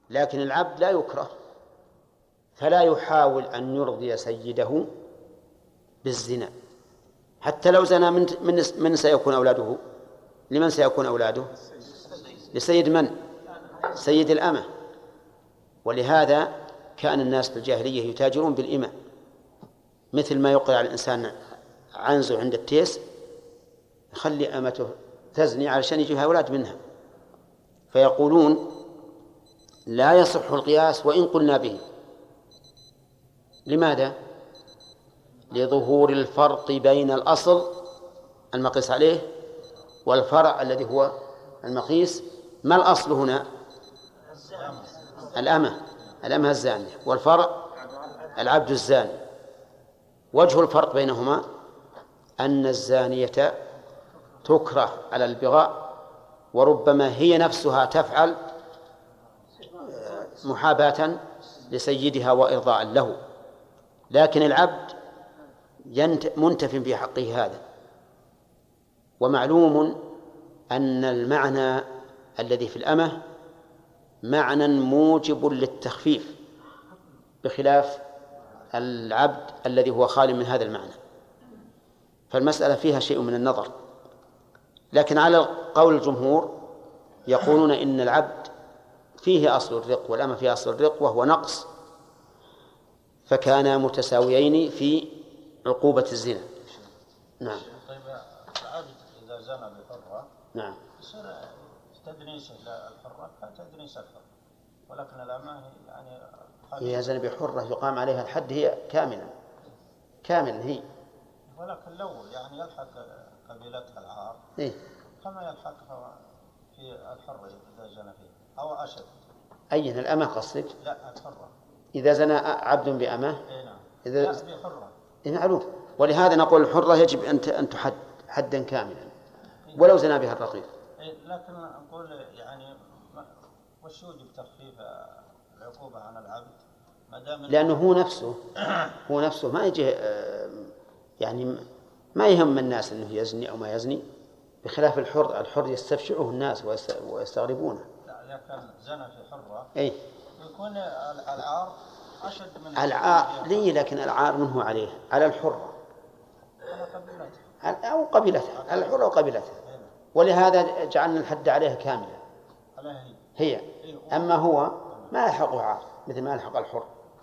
لكن العبد لا يكره، فلا يحاول أن يرضي سيده بالزنا. حتى لو زنى من سيكون أولاده؟ لمن سيكون أولاده؟ لسيد من؟ سيد الأمة. ولهذا كان الناس في الجاهلية يتاجرون بالإماء، مثل ما يقرأ على الإنسان عنزه عند التيس، يخلي أمته تزني علشان يجيها أولاد منها. فيقولون لا يصح القياس وإن قلنا به. لماذا؟ لظهور الفرق بين الأصل المقيس عليه والفرع الذي هو المقيس. ما الأصل هنا؟ الأمة الزانية، والفرع العبد الزاني. وجه الفرق بينهما أن الزانية تكره على البغاء، وربما هي نفسها تفعل محاباة لسيدها وإرضاء له، لكن العبد منتف في حقه هذا. ومعلوم أن المعنى الذي في الأمة معنى موجب للتخفيف، بخلاف العبد الذي هو خالي من هذا المعنى. فالمسألة فيها شيء من النظر. لكن على قول الجمهور يقولون إن العبد فيه أصل الرق والأمة فيه أصل الرق وهو نقص، فكانا متساويين في عقوبة الزنا. نعم. طيب العبد إذا زنى بحرة نعم يصير تدنيسه للحرة كتدنيس الحر، ولكن الأمة يعني إذا زنى بحرة يقام عليها الحد هي كاملا هي، ولكن لو يعني يلحق قبيلتها العار كما يلحقها في الحرة إذا زنى فيها أو أشد. أين الأمة قصدك؟ لا الحرة. إذا زنى عبد بأمة نعم. إذا لا بحرة. معروف. ولهذا نقول الحرة يجب أن تحد حدا كاملا ولو زنى بها الرقيق. لكن نقول يعني وش يوجب تخفيف العقوبة عن العبد ما دام لأنه هو نفسه ما يجي يعني ما يهم الناس أنه يزني أو ما يزني، بخلاف الحر يستفشعه الناس ويستغربونه. لا لكن زنى في حرة يكون العار أشد من العار ليه؟ لكن العار منه على الحرة أو قبيلتها، الحرة أو قبيلتها. ولهذا جعلنا الحد عليها كاملة هي. أما هو ما يلحقه عار مثل ما يلحق الحر.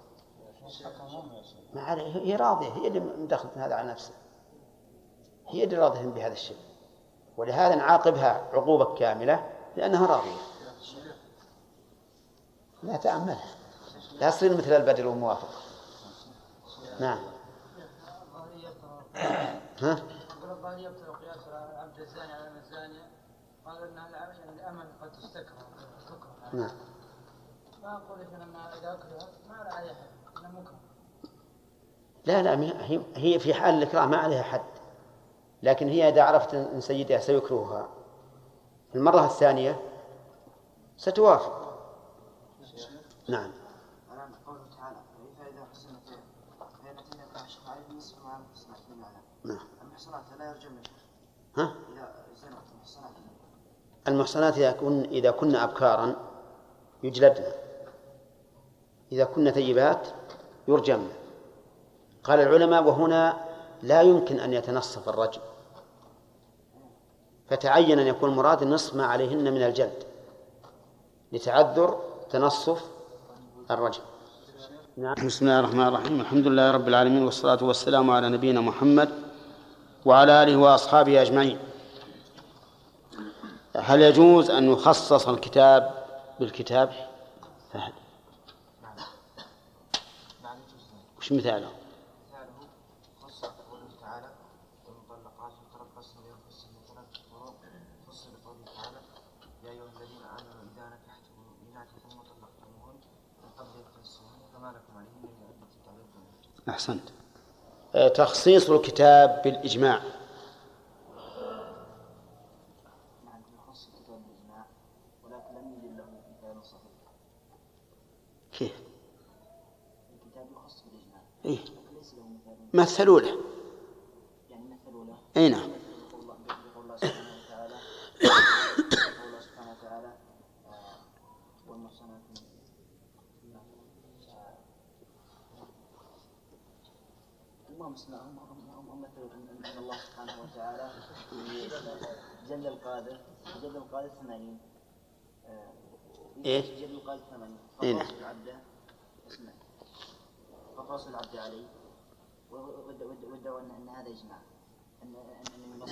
ما عليه، هي راضية، هي اللي مدخلت هذا على نفسها، هي اللي راضية بهذا الشيء. ولهذا نعاقبها عقوبة كاملة لأنها راضية. لا تأملها، لا تصير مثل البدل والموافق. نعم. ها؟ الظاهرية يبطل قياس العبد الزاني على الزانية، قال أن الأمن قد تكره. نعم. ما أقول إن إذا أكرهت ما عليها حد، إنه مكره. لا هي في حال الإكراه ما عليها حد، لكن هي إذا عرفت أن سيدها سيكرهها المرة الثانية ستوافق. نعم. قوله تعالى فإذا حسنت فإذا كاشف عليه نصف ما حسنت من على المحصنات لا يرجمن. ها؟ إذا زنت المحصنات إذا كن أبكارا يجلدن، إذا كن ثيبات يرجمن. قال العلماء وهنا لا يمكن أن يتنصف الرجل، فتعين أن يكون مراد النصف ما عليهن من الجلد لتعذر تنصف الرجل. نعم. بسم الله الرحمن الرحيم، الحمد لله رب العالمين، والصلاة والسلام على نبينا محمد وعلى آله وأصحابه أجمعين. هل يجوز أن يخصص الكتاب بالكتاب؟ فهد وش مثاله؟ أحسنت. تخصيص الكتاب بالإجماع. كيف؟ الكتاب يخص بالإجماع. إيه؟ مثلوا له. يعني مثلوا له. أي نعم. يقول الله سبحانه وتعالى والمحصنات هم مثل أن الله سبحانه وتعالى جل القادر 80 إيه؟ جل القادر 80 فقاص العبد اسمه فقاص العبد عليه ودعوا أن هذا يجمع أن النص.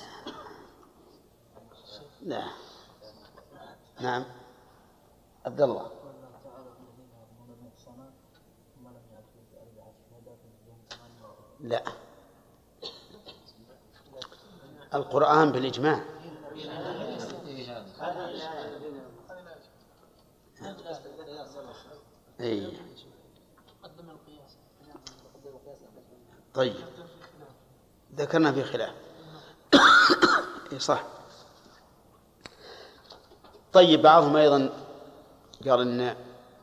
لا. نعم عبد الله. لا، القرآن بالإجماع. أي. طيب ذكرنا في خلاف. صح. طيب بعضهم أيضا قال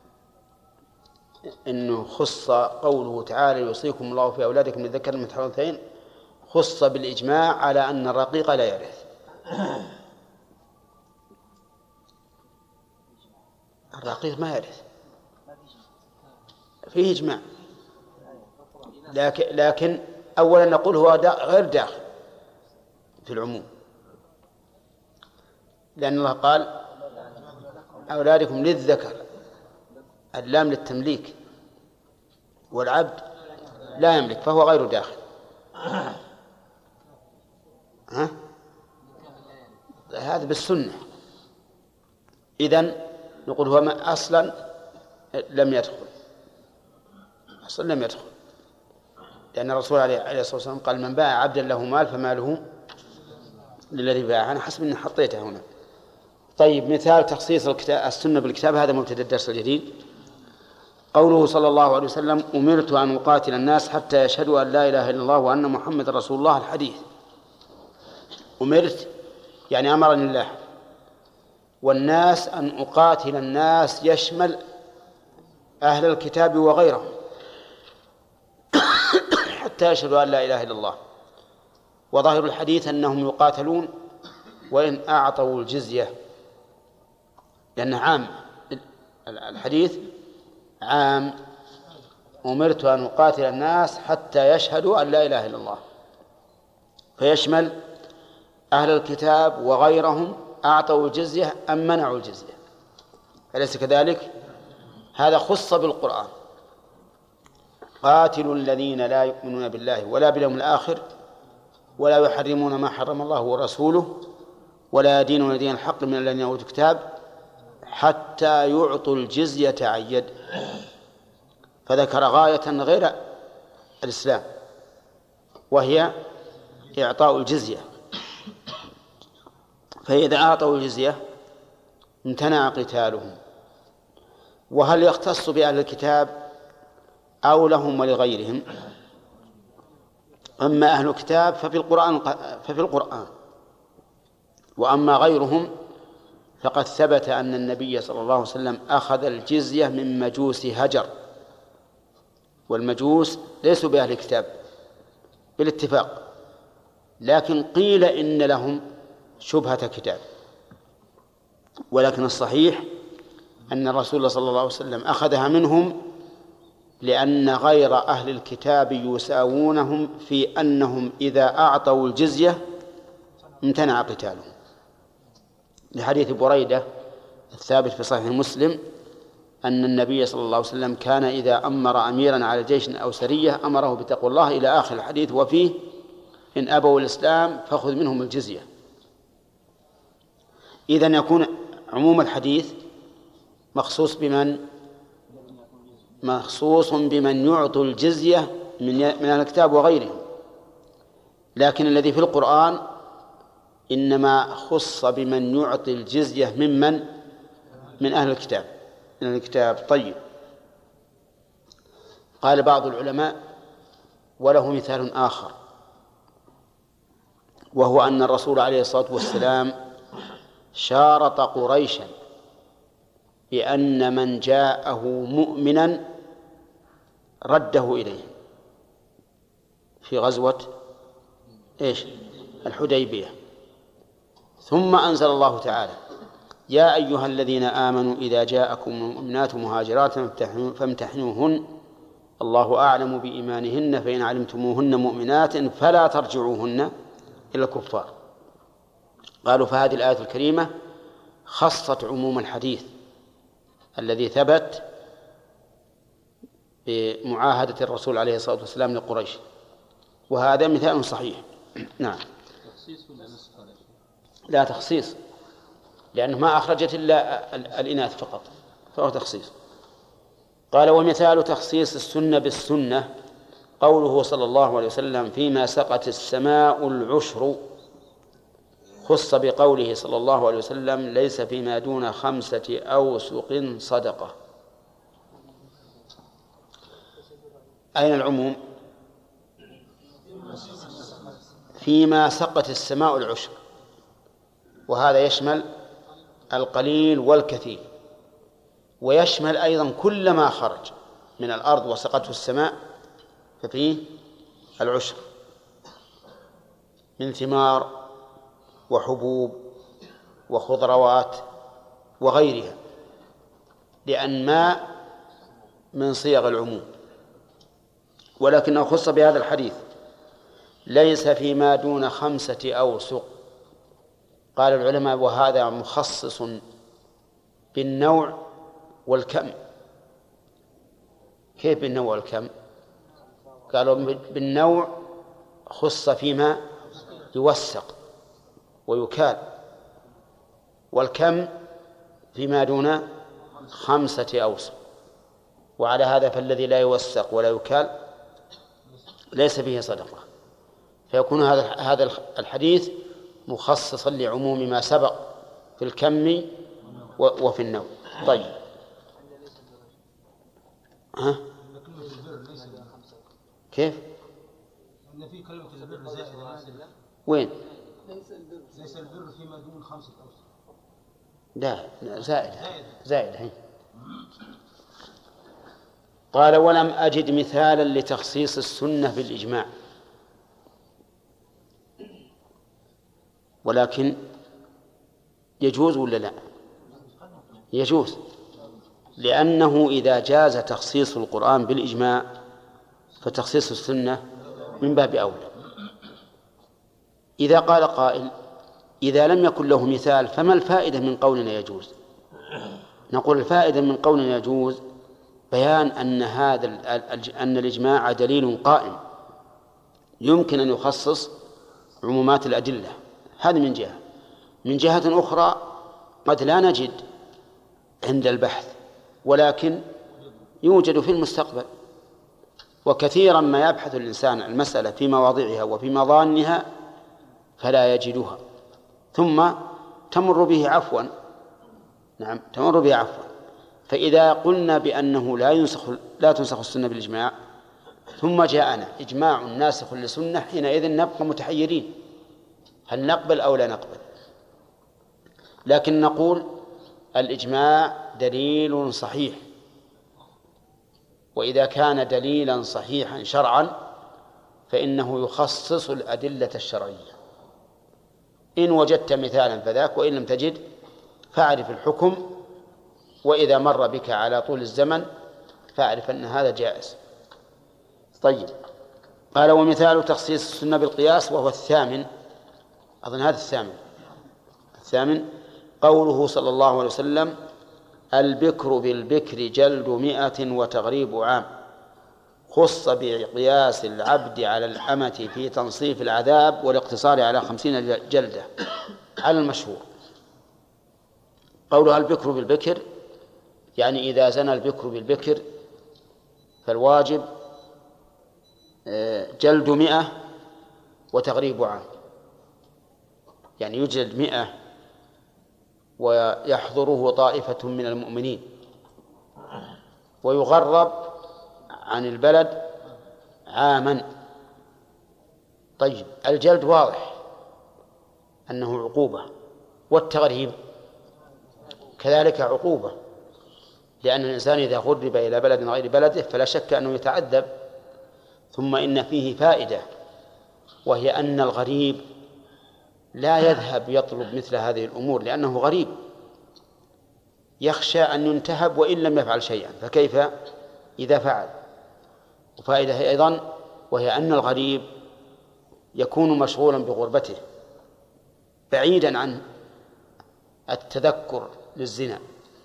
إنه خص قوله تعالى يوصيكم الله في أولادكم للذكر مثل حظ الأنثيين، خص بالإجماع على أن الرقيق لا يرث. الرقيق ما يرث، فيه إجماع، لكن أولا نقول هو غير داخل في العموم، لأن الله قال أولادكم للذكر، اللام للتمليك، والعبد لا يملك فهو غير داخل. هذا بالسنة. إذن نقول هو أصلا لم يدخل، أصلا لم يدخل، لأن الرسول عليه الصلاة والسلام قال من باع عبدا له مال فماله للذي باع. أنا حسب أني حطيته هنا. طيب مثال تخصيص السنة بالكتاب، هذا مبتدأ الدرس الجديد. قوله صلى الله عليه وسلم أمرت أن أقاتل الناس حتى يشهدوا أن لا إله إلا الله وأن محمد رسول الله. الحديث أمرت يعني أمرني الله، والناس أن أقاتل الناس يشمل أهل الكتاب وغيرهم حتى يشهدوا أن لا إله إلا الله. وظاهر الحديث أنهم يقاتلون وإن أعطوا الجزية، لأنه عام، الحديث عام. أمرت أن أقاتل الناس حتى يشهدوا أن لا إله إلا الله، فيشمل أهل الكتاب وغيرهم أعطوا الجزية أم منعوا الجزية، أليس كذلك؟ هذا خص بالقرآن. قاتلوا الذين لا يؤمنون بالله ولا باليوم الآخر ولا يحرمون ما حرم الله ورسوله ولا يدينون دين الحق من الذين أوتوا الكتاب حتى يعطوا الجزية عن يد. فذكر غاية غير الإسلام وهي إعطاء الجزية، فإذا أعطوا الجزية امتنع قتالهم. وهل يختص بأهل الكتاب أو لهم ولغيرهم؟ أما أهل الكتاب ففي القرآن، وأما غيرهم فقد ثبت أن النبي صلى الله عليه وسلم أخذ الجزية من مجوس هجر، والمجوس ليسوا بأهل الكتاب بالاتفاق، لكن قيل إن لهم شبهة كتاب. ولكن الصحيح أن الرسول صلى الله عليه وسلم أخذها منهم لأن غير أهل الكتاب يساوونهم في أنهم إذا أعطوا الجزية امتنع قتالهم، لحديث بريدة الثابت في صحيح مسلم أن النبي صلى الله عليه وسلم كان إذا أمر أميرا على جيش أو سرية أمره بتقوى الله إلى آخر الحديث، وفيه إن أبوا الإسلام فخذ منهم الجزية. إذن يكون عموم الحديث مخصوص بمن يعطوا الجزية من أهل الكتاب وغيرهم، لكن الذي في القرآن إنما خص بمن يعطي الجزية من أهل الكتاب. طيب، قال بعض العلماء وله مثال آخر، وهو أن الرسول عليه الصلاة والسلام شارط قريشا بأن من جاءه مؤمنا رده إليه في غزوة الحديبية. ثم أنزل الله تعالى يا أيها الذين آمنوا إذا جاءكم المؤمنات مهاجرات فامتحنوهن الله أعلم بإيمانهن فإن علمتموهن مؤمنات فلا ترجعوهن إلى الكفار. قالوا فهذه الآية الكريمة خصت عموم الحديث الذي ثبت بمعاهدة الرسول عليه الصلاة والسلام لقريش، وهذا مثال صحيح. نعم. تخصيص ولا نسخ؟ لا تخصيص، لأنه ما أخرجت إلا الإناث فقط، فهو تخصيص. قال ومثال تخصيص السنة بالسنة قوله صلى الله عليه وسلم فيما سقت السماء العشر، خص بقوله صلى الله عليه وسلم ليس فيما دون 5 أوسق صدقة. أين العموم؟ فيما سقت السماء العشر، وهذا يشمل القليل والكثير، ويشمل أيضا كل ما خرج من الأرض وسقته السماء ففيه العشر من ثمار وحبوب وخضروات وغيرها، لأن ما من صيغ العموم، ولكنه خص بهذا الحديث ليس فيما دون 5 أوسق. قال العلماء وهذا مخصص بالنوع والكم. كيف بالنوع والكم؟ قالوا بالنوع خص فيما يوثق ويكال، والكم فيما دون 5 أوسق. وعلى هذا فالذي لا يوثق ولا يكال ليس فيه صدقة، فيكون هذا الحديث مخصصا لعموم ما سبق في الكم وفي النوع. طيب كيف؟ إن في كلمة البر زائدة. وين؟ ليس البر فيما دون 5 أوسق. لا زائدة هي. قال ولم أجد مثالا لتخصيص السنة بالإجماع، ولكن يجوز ولا لا؟ يجوز، لأنه إذا جاز تخصيص القرآن بالإجماع فتخصيص السنة من باب أولى. إذا قال قائل إذا لم يكن له مثال فما الفائدة من قولنا يجوز؟ نقول الفائدة من قولنا يجوز بيان أن الإجماع دليل قائم يمكن أن يخصص عمومات الأدلة. هذا من جهة. من جهة أخرى قد لا نجد عند البحث، ولكن يوجد في المستقبل، وكثيرا ما يبحث الإنسان المسألة في مواضعها وفي مظانها فلا يجدها، ثم تمر به عفوا. نعم تمر به عفوا. فإذا قلنا بأنه لا تنسخ السنة بالإجماع ثم جاءنا إجماع ناسخ للسنة، حينئذ نبقى متحيرين هل نقبل أو لا نقبل. لكن نقول الإجماع دليل صحيح، وإذا كان دليلا صحيحا شرعا فإنه يخصص الأدلة الشرعية. إن وجدت مثالا فذاك، وإن لم تجد فاعرف الحكم، وإذا مر بك على طول الزمن فاعرف أن هذا جائز. طيب قال ومثال تخصيص السنة بالقياس وهو الثامن، أظن هذا الثامن قوله صلى الله عليه وسلم البكر بالبكر جلد 100 وتغريب عام، خص بقياس العبد على الأمة في تنصيف العذاب والاقتصار على 50 جلدة على المشهور. قولها البكر بالبكر يعني إذا زنى البكر بالبكر فالواجب جلد 100 وتغريب عام، يعني يجلد 100 ويحضره طائفة من المؤمنين ويغرب عن البلد عاما. طيب الجلد واضح أنه عقوبة، والتغريب كذلك عقوبة، لأن الإنسان إذا غرب إلى بلد غير بلده فلا شك أنه يتعذب. ثم إن فيه فائدة، وهي أن الغريب لا يذهب يطلب مثل هذه الأمور لأنه غريب، يخشى أن ينتهب وإن لم يفعل شيئا، فكيف إذا فعل؟ وفائدة أيضا، وهي أن الغريب يكون مشغولا بغربته بعيدا عن التذكر للزنا.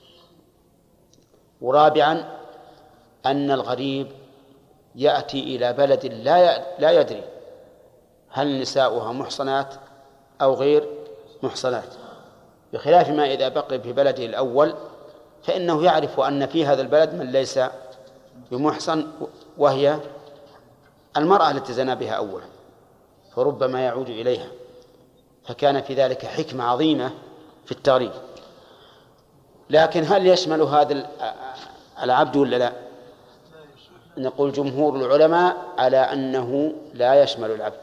ورابعا أن الغريب يأتي إلى بلد لا يدري هل نساؤها محصنات أو غير محصنات، بخلاف ما إذا بقي في بلده الأول فإنه يعرف أن في هذا البلد من ليس بمحصن، وهي المرأة التي زنى بها أولا، فربما يعود إليها، فكان في ذلك حكمة عظيمة في التغريب. لكن هل يشمل هذا العبد ولا لا؟ نقول جمهور العلماء على أنه لا يشمل العبد،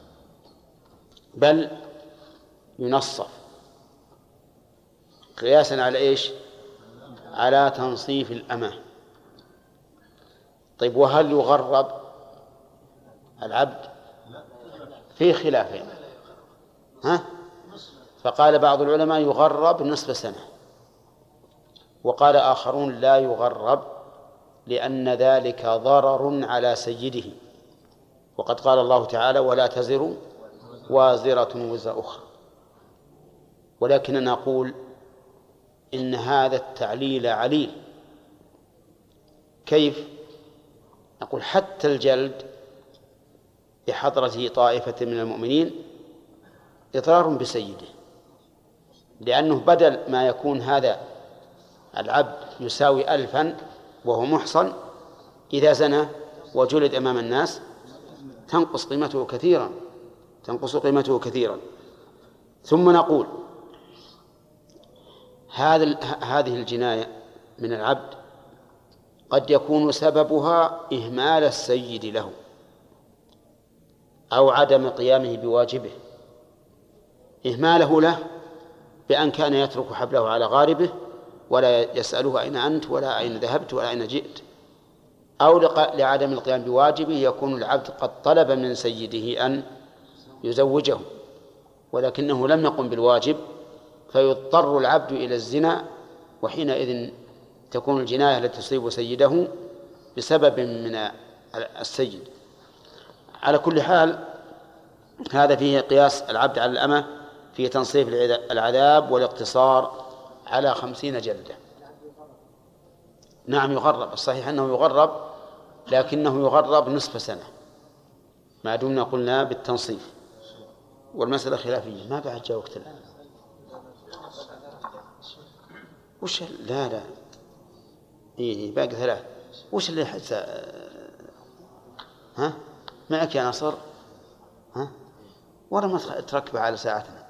بل ينصف قياسا على إيش؟ على تنصيف الأمة. طيب وهل يغرب العبد؟ في خلافين، فقال بعض العلماء يغرب نصف سنة، وقال آخرون لا يغرب لأن ذلك ضرر على سيده، وقد قال الله تعالى ولا تزر وازرة وزر أخرى. ولكننا نقول إن هذا التعليل عليل. كيف؟ نقول حتى الجلد بحضرة طائفة من المؤمنين إضرار بسيده، لأنه بدل ما يكون هذا العبد يساوي 1000 وهو محصن، إذا زنى وجلد أمام الناس تنقص قيمته كثيرا. ثم نقول هذه الجناية من العبد قد يكون سببها إهمال السيد له أو عدم قيامه بواجبه. إهماله له بأن كان يترك حبله على غاربه ولا يسأله أين أنت ولا أين ذهبت ولا أين جئت، أو لعدم القيام بواجبه يكون العبد قد طلب من سيده أن يزوجه ولكنه لم يقم بالواجب، فيضطر العبد إلى الزنا، وحينئذ تكون الجناية التي تصيب سيده بسبب من السيد. على كل حال هذا فيه قياس العبد على الأمة في تنصيف العذاب والاقتصار على 50 جلدة. نعم يغرب، الصحيح أنه يغرب، لكنه يغرب نصف سنة ما دمنا قلنا بالتنصيف، والمسألة خلافية. ما بعد جاء وقت الآن. وش لا إيه باقي 3. وش اللي حس معك يا نصر؟ ورا ما تركبه على ساعتنا.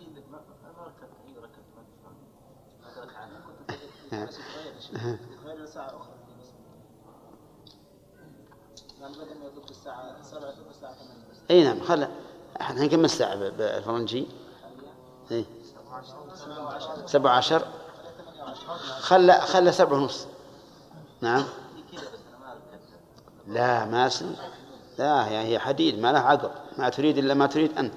اي نعم، خل احنا نكمل الساعة بالفرنجي. 17 خلى 7:30. نعم لا ما لا هي حديد ما لها عقل، ما تريد إلا ما تريد أنت.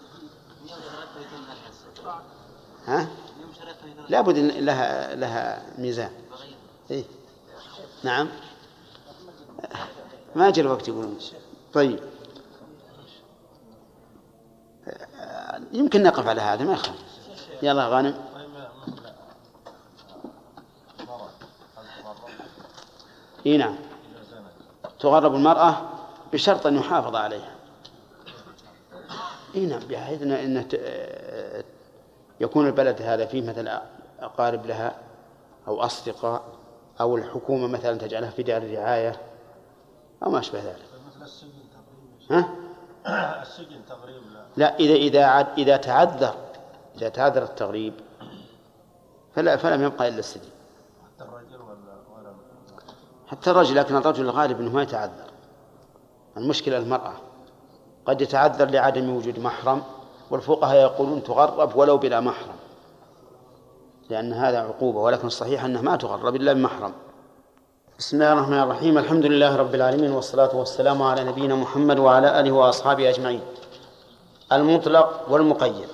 لابد لها ميزان. إيه؟ نعم ما جاء الوقت يقولون. طيب يمكن نقف على هذا ما يخالف. يلا غانم. إيه نعم تغرب المرأة بشرط أن يحافظ عليها. إيه نعم بحيث أن يكون البلد هذا فيه مثلا أقارب لها أو أصدقاء أو الحكومة مثلا تجعلها في دار الرعاية أو ما أشبه ذلك. السجن تغريب لا إذا تعذر التغريب فلم يبقى إلا السجن. حتى الرجل، لكن الرجل الغالب أنه ما يتعذر. المشكلة المرأة قد يتعذر لعدم وجود محرم، والفقهاء يقولون تغرب ولو بلا محرم لأن هذا عقوبة، ولكن الصحيح أنه ما تغرب إلا بمحرم. بسم الله الرحمن الرحيم. الحمد لله رب العالمين، والصلاة والسلام على نبينا محمد وعلى آله وأصحابه أجمعين. المطلق والمقيد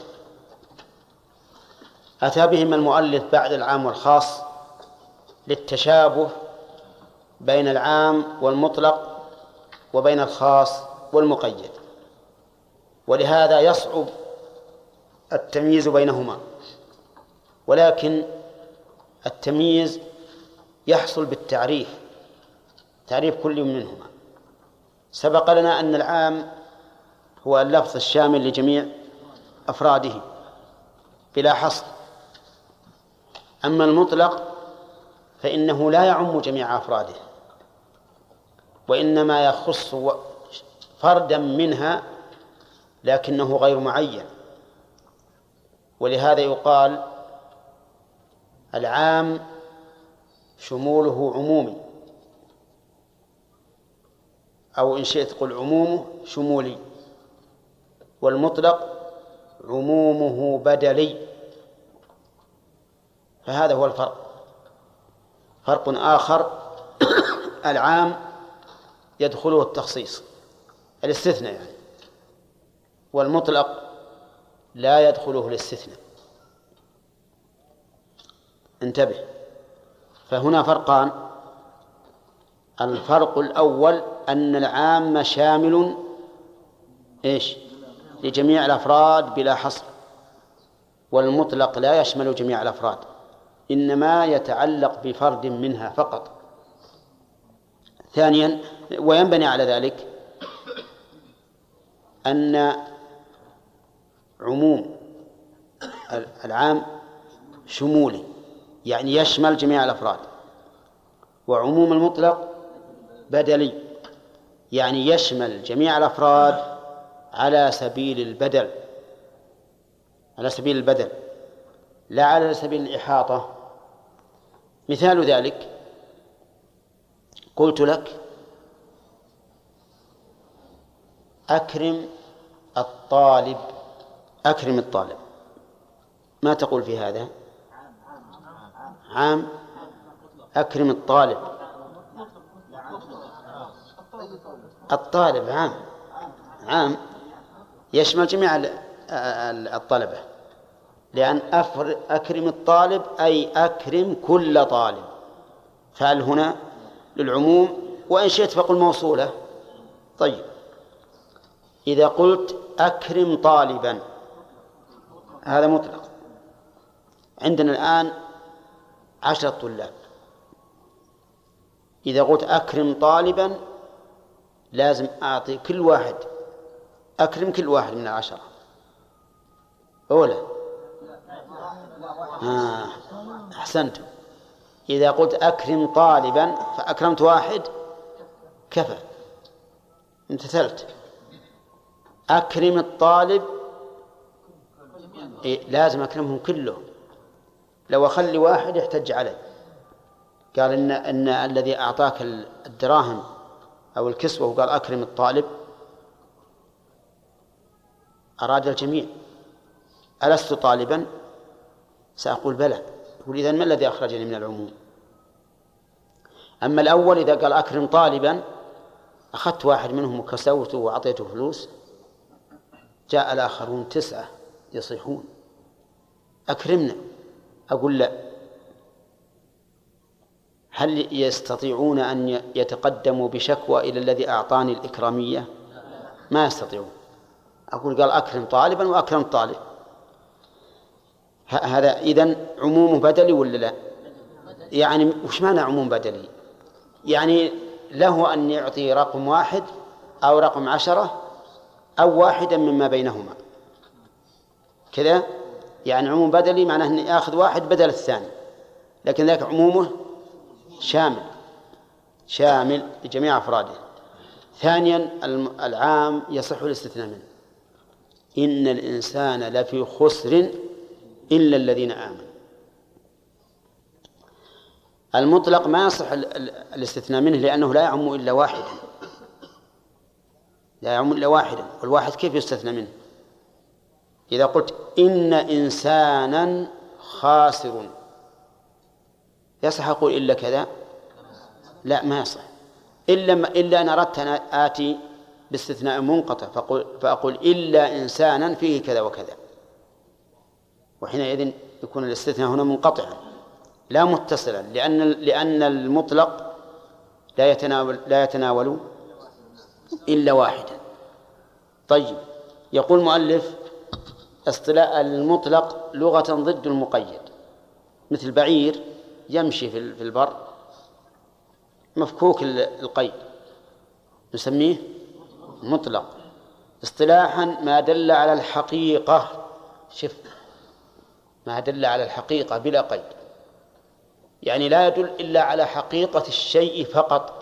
أتى بهما المؤلف بعد العام والخاص للتشابه بين العام والمطلق وبين الخاص والمقيد، ولهذا يصعب التمييز بينهما، ولكن التمييز يحصل بالتعريف، تعريف كل منهما. سبق لنا أن العام هو اللفظ الشامل لجميع أفراده بلا حصر، أما المطلق فإنه لا يعم جميع أفراده، وإنما يخص فردا منها لكنه غير معين. ولهذا يقال العام شموله عمومي، أو إن شئت قل عمومه شمولي، والمطلق عمومه بدلي. فهذا هو الفرق. فرق آخر العام يدخله التخصيص، الاستثناء يعني، والمطلق لا يدخله الاستثناء. انتبه، فهنا فرقان. الفرق الأول أن العام شامل لجميع الأفراد بلا حصر، والمطلق لا يشمل جميع الأفراد، إنما يتعلق بفرد منها فقط. ثانيا، وينبني على ذلك أن عموم العام شمولي، يعني يشمل جميع الأفراد، وعموم المطلق بدلي، يعني يشمل جميع الأفراد على سبيل البدل، على سبيل البدل لا على سبيل الإحاطة. مثال ذلك قلت لك أكرم الطالب، أكرم الطالب، ما تقول في هذا؟ عام. أكرم الطالب، الطالب عام، عام يشمل جميع الطلبة، لأن أكرم الطالب أي أكرم كل طالب، فعل هنا للعموم، وإن شئت فقل موصولة. طيب، إذا قلت أكرم طالبا هذا مطلق. عندنا الآن 10 طلاب، إذا قلت أكرم طالبا لازم أعطي كل واحد، أكرم كل واحد من 10 أولا. أحسنت. إذا قلت أكرم طالبا فأكرمت واحد كفى، امتثلت. أكرم الطالب لازم أكرمهم كلهم، لو أخلي واحد يحتج علي، قال إن الذي أعطاك الدراهم أو الكسوة وقال أكرم الطالب أراد الجميع، ألست طالبا؟ سأقول بلى. يقول إذن ما الذي أخرجني من العموم؟ أما الأول إذا قال أكرم طالبا أخذت واحد منهم وكسوته وأعطيته فلوس، جاء الآخرون 9 يصيحون أكرمنا، أقول لا. هل يستطيعون أن يتقدموا بشكوى إلى الذي أعطاني الإكرامية؟ ما يستطيعون. أقول قال أكرم طالبا وأكرم طالب، هذا إذن عموم بدلي ولا لا؟ يعني وش معنى عموم بدلي؟ يعني له أن يعطي رقم 1 أو رقم 10 أو واحدا مما بينهما كذا، يعني عموم بدلي معناه أن يأخذ واحد بدل الثاني، لكن ذاك عمومه شامل لجميع أفراده. ثانيا، العام يصح الاستثناء منه، إن الإنسان لفي خسر إلا الذين آمنوا. المطلق ما يصح الاستثناء منه لأنه لا يعم إلا واحدا، لا يعم إلا واحدا، والواحد كيف يستثنى منه؟ إذا قلت إن إنسانا خاسر يصح أقول إلا كذا؟ لا، ما يصح، إلا أن أردت أن آتي باستثناء منقطع فأقول إلا إنسانا فيه كذا وكذا، وحينئذ يكون الاستثناء هنا منقطعا لا متصلا، لأن المطلق لا يتناول إلا واحدا. طيب، يقول المؤلف اصطلاح المطلق لغة ضد المقيد، مثل بعير يمشي في البر مفكوك القيد نسميه مطلق. اصطلاحا ما دل على الحقيقة، شف، ما دل على الحقيقة بلا قيد، يعني لا يدل إلا على حقيقة الشيء فقط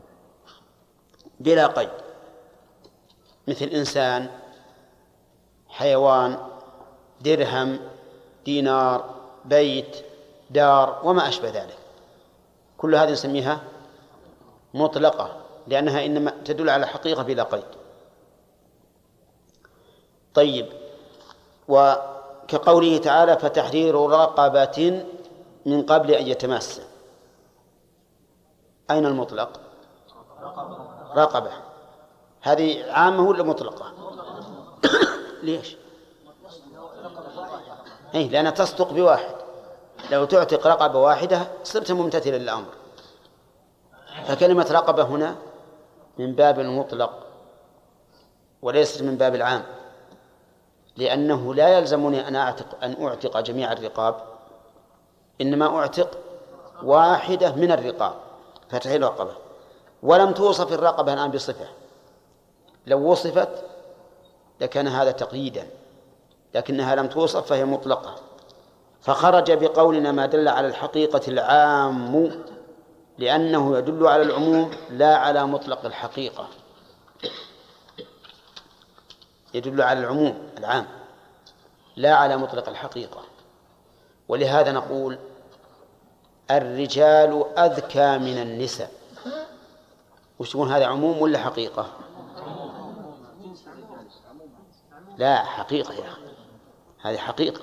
بلا قيد، مثل إنسان، حيوان، درهم، دينار، بيت، دار، وما أشبه ذلك. كل هذه نسميها مطلقة، لأنها إنما تدل على حقيقة بلا قيد. طيب، وكقوله تعالى فتحرير رقبة من قبل أن يتماس، أين المطلق؟ رقبة، هذه عامة ولا مطلقة؟ ليش؟ أي لأنها تصدق بواحد، لو تعتق رقبة واحدة صرت ممتثلا للأمر. فكلمة رقبة هنا من باب المطلق وليست من باب العام، لأنه لا يلزمني أن أعتق جميع الرقاب، إنما أعتق واحدة من الرقاب فتحرير رقبة. ولم توصف الرقبة الآن بصفة، لو وصفت لكان هذا تقييدا، لكنها لم توصف فهي مطلقة. فخرج بقولنا ما دل على الحقيقة العام، لأنه يدل على العموم لا على مطلق الحقيقة، يدل على العموم العام لا على مطلق الحقيقة. ولهذا نقول الرجال أذكى من النساء. وش يقول هذا، عموم ولا حقيقة؟ لا، حقيقة يا أخي، هذه حقيقة.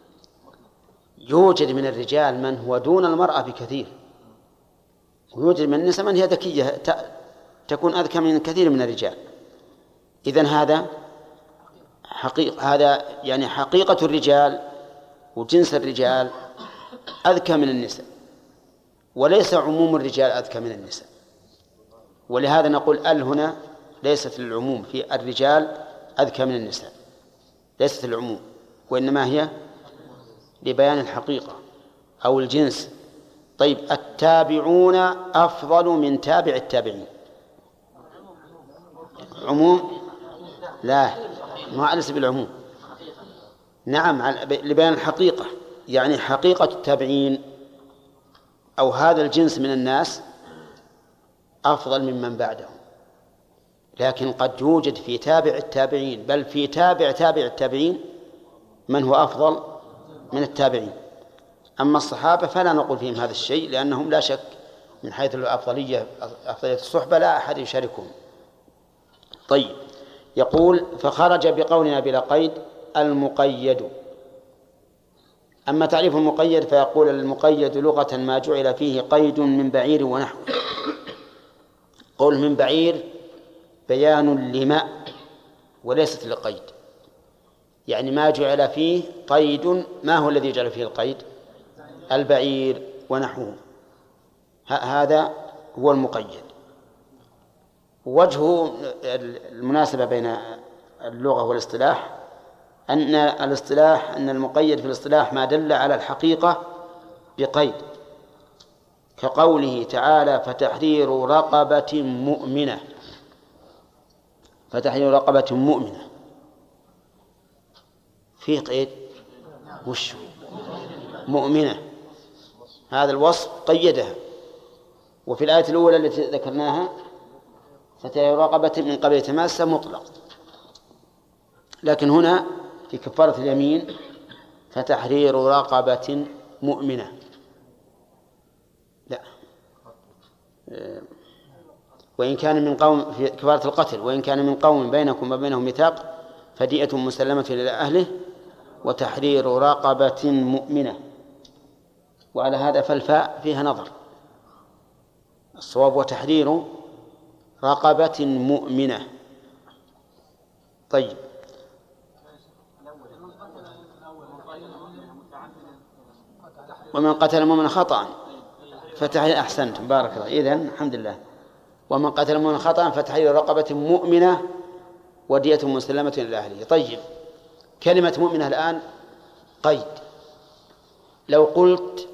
يوجد من الرجال من هو دون المرأة بكثير، ويوجد من النساء من هي ذكية تكون أذكى من كثير من الرجال. إذن هذا حقيقة، هذا يعني حقيقة الرجال وجنس الرجال أذكى من النساء، وليس عموم الرجال أذكى من النساء. ولهذا نقول هنا ليست للعموم في الرجال أذكى من النساء، ليست للعموم، وإنما هي لبيان الحقيقة أو الجنس. طيب، التابعون أفضل من تابع التابعين، عموم؟ لا، ما أليس بالعموم. نعم، لبيان الحقيقة، يعني حقيقة التابعين أو هذا الجنس من الناس أفضل ممن بعدهم. لكن قد يوجد في تابع التابعين، بل في تابع التابعين، من هو أفضل من التابعين. أما الصحابة فلا نقول فيهم هذا الشيء، لأنهم لا شك من حيث أفضلية الصحبة لا أحد يشاركهم. طيب، يقول فخرج بقولنا بلا قيد المقيد. أما تعريف المقيد فيقول المقيد لغة ما جعل فيه قيد من بعير ونحو. قول من بعير بيان لما وليست للقيد، يعني ما جعل فيه قيد. ما هو الذي جعل فيه القيد؟ البعير ونحوه، هذا هو المقيد. وجه المناسبة بين اللغة والاصطلاح أن المقيد في الاصطلاح ما دل على الحقيقة بقيد، كقوله تعالى فتحرير رقبة مؤمنة. فتحرير رقبة مؤمنة فيه قيد، وش مؤمنة، هذا الوصف قيدها. وفي الآية الأولى التي ذكرناها فتحرير رقبة من قبل تماس مطلق، لكن هنا في كفارة اليمين فتحرير رقبة مؤمنة. لا، وإن كان من قوم في كفارة القتل، وإن كان من قوم بينكم وبينهم ميثاق فدية مسلمة إلى أهله وتحرير رقبة مؤمنة. وعلى هذا فالفاء فيها نظر، الصواب وتحرير رقبة مؤمنة. طيب، ومن قتل مؤمنا خطأ فتحرير، أحسنتم بارك الله. إذن الحمد لله ومن قتل مؤمنا خطأ فتحرير رقبة مؤمنة ودية مسلمة إلى أهله. طيب، كلمة مؤمنة الآن قيد. لو قلت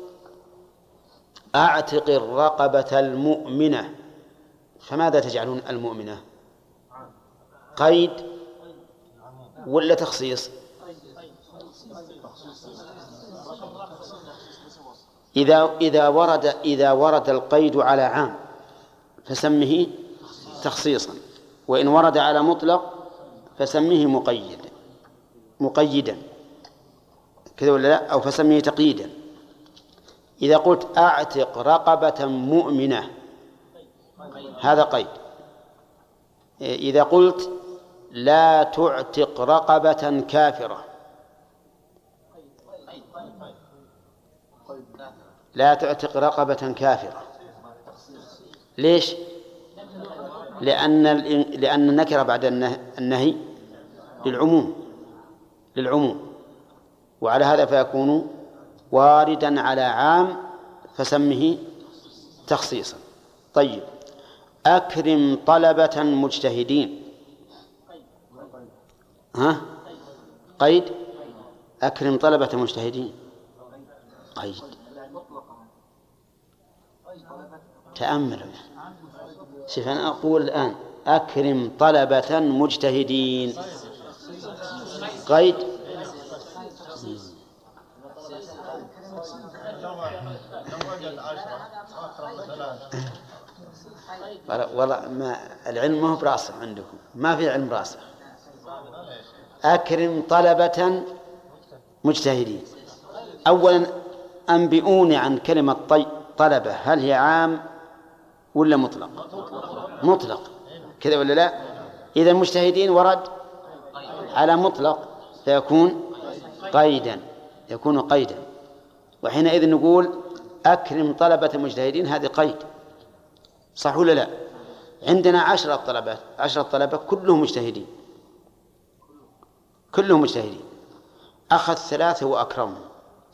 أعتق الرقبة المؤمنة، فماذا تجعلون المؤمنة؟ قيد ولا تخصيص؟ إذا ورد القيد على عام فسمه تخصيصا، وإن ورد على مطلق فسميه مقيدا كذا ولا لا؟ أو فسميه تقييدا. إذا قلت أعتق رقبة مؤمنة هذا قيد. إذا قلت لا تعتق رقبة كافرة، لا تعتق رقبة كافرة، ليش؟ لأن النكرة بعد النهي للعموم، وعلى هذا فيكون واردا على عام فسمه تخصيصا. طيب، أكرم طلبة مجتهدين، قيد. أكرم طلبة مجتهدين قيد. تأملوا، شوف أنا أقول الآن أكرم طلبة مجتهدين قيد. والله ما العلم ما هو براسخ عندكم، ما في علم راسخ. أكرم طلبة مجتهدين. أولا أنبئوني عن كلمة طلبة، هل هي عام ولا مطلق؟ مطلق كذا ولا لا؟ إذا المجتهدين ورد على مطلق فيكون قيدا، يكون قيدا، وحينئذ نقول أكرم طلبة مجتهدين، هذه قيد، صح ولا لا؟ عندنا 10 طلبة كلهم مجتهدين، كلهم مجتهدين، أخذ 3 وأكرمهم،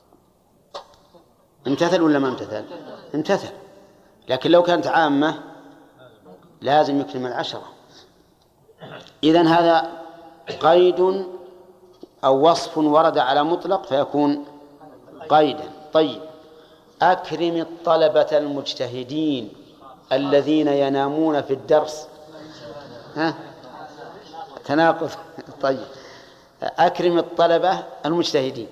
امتثل ولا ما امتثل؟ امتثل. لكن لو كانت عامة لازم يكرم 10. إذن هذا قيد أو وصف ورد على مطلق فيكون قيدا. طيب، أكرم الطلبة المجتهدين الذين ينامون في الدرس، تناقض. طيب، أكرم الطلبة المجتهدين،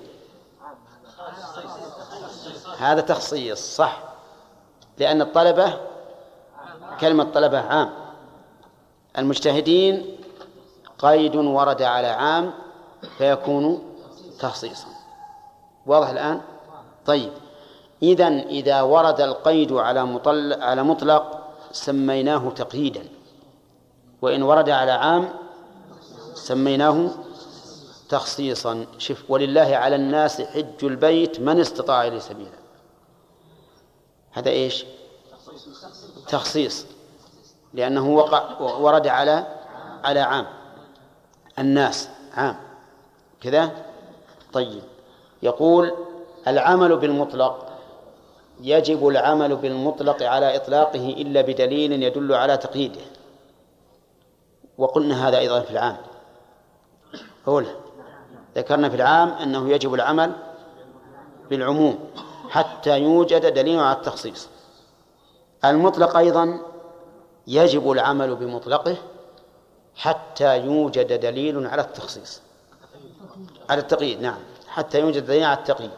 هذا تخصيص، صح، لأن الطلبة كلمة طلبة عام، المجتهدين قيد ورد على عام فيكون تخصيصا. واضح الآن؟ طيب، إذا ورد القيد على مطلق سميناه تقييدا، وإن ورد على عام سميناه تخصيصا. شوف، ولله على الناس حج البيت من استطاع إليه سبيلا، هذا إيش؟ تخصيص، لأنه ورد على عام، الناس عام كذا. طيب، يقول العمل بالمطلق، يجب العمل بالمطلق على إطلاقه إلا بدليل يدل على تقييده. وقلنا هذا أيضا في العام، ذكرنا في العام أنه يجب العمل بالعموم حتى يوجد دليل على التخصيص. المطلق أيضا يجب العمل بمطلقه حتى يوجد دليل على التخصيص، على التقييد، نعم، حتى يوجد دليل على التقييد.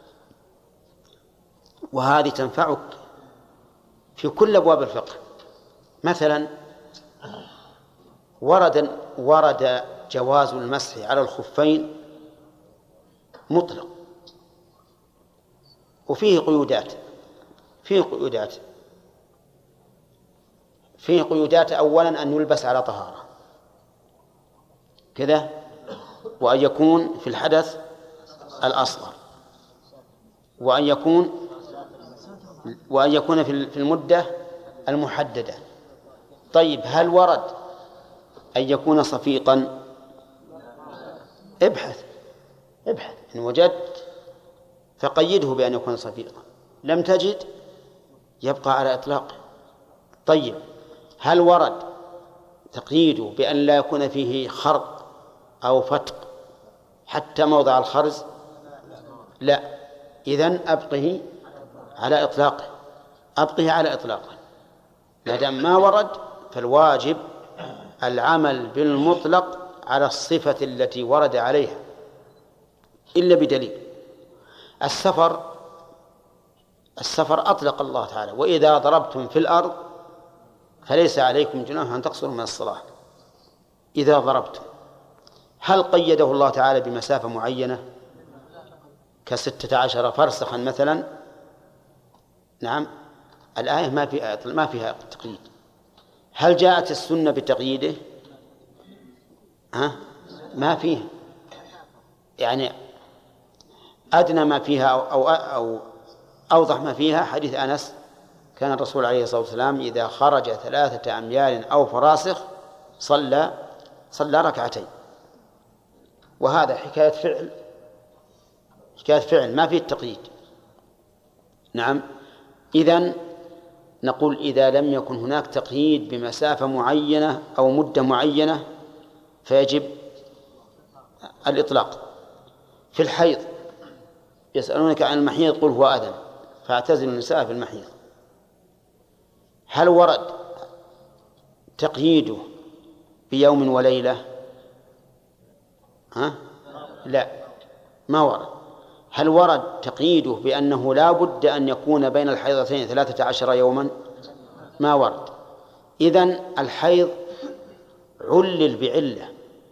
وهذه تنفعك في كل أبواب الفقه. مثلا ورد جواز المسح على الخفين مطلق، وفيه قيودات، فيه قيودات. أولا أن يلبس على طهارة كذا، وأن يكون في الحدث الأصغر، وأن يكون في المدة المحددة. طيب، هل ورد أن يكون صفيقا؟ ابحث إن وجدت فقيده بأن يكون صفيقا، لم تجد يبقى على إطلاقه. طيب، هل ورد تقييده بأن لا يكون فيه خرق أو فتق حتى موضع الخرز؟ لا. إذن أبقه على إطلاقه، أبقه على إطلاقه. ما دام ما ورد فالواجب العمل بالمطلق على الصفة التي ورد عليها إلا بدليل. السفر أطلق الله تعالى: وإذا ضربتم في الأرض فليس عليكم جناح أن تقصروا من الصلاة. إذا ضربتم، هل قيده الله تعالى بمسافة معينة ك16 فرسخا مثلا؟ نعم، الآية ما فيها تقييد. هل جاءت السنة بتقييده؟ ما فيها. يعني أدنى ما فيها أو أوضح ما فيها حديث أنس: كان الرسول عليه الصلاة والسلام إذا خرج 3 أميال أو فراسخ صلى ركعتين. وهذا حكاية فعل ما فيه التقييد. نعم. إذن نقول إذا لم يكن هناك تقييد بمسافة معينة أو مدة معينة فيجب الإطلاق. في الحيض يسألونك عن المحيض قل هو أذى فاعتزلوا النساء في المحيض. هل ورد تقييده بيوم وليلة؟ لا، ما ورد. هل ورد تقييده بأنه لا بد أن يكون بين الحيضتين 13 يوما؟ ما ورد. إذن الحيض علل بعلة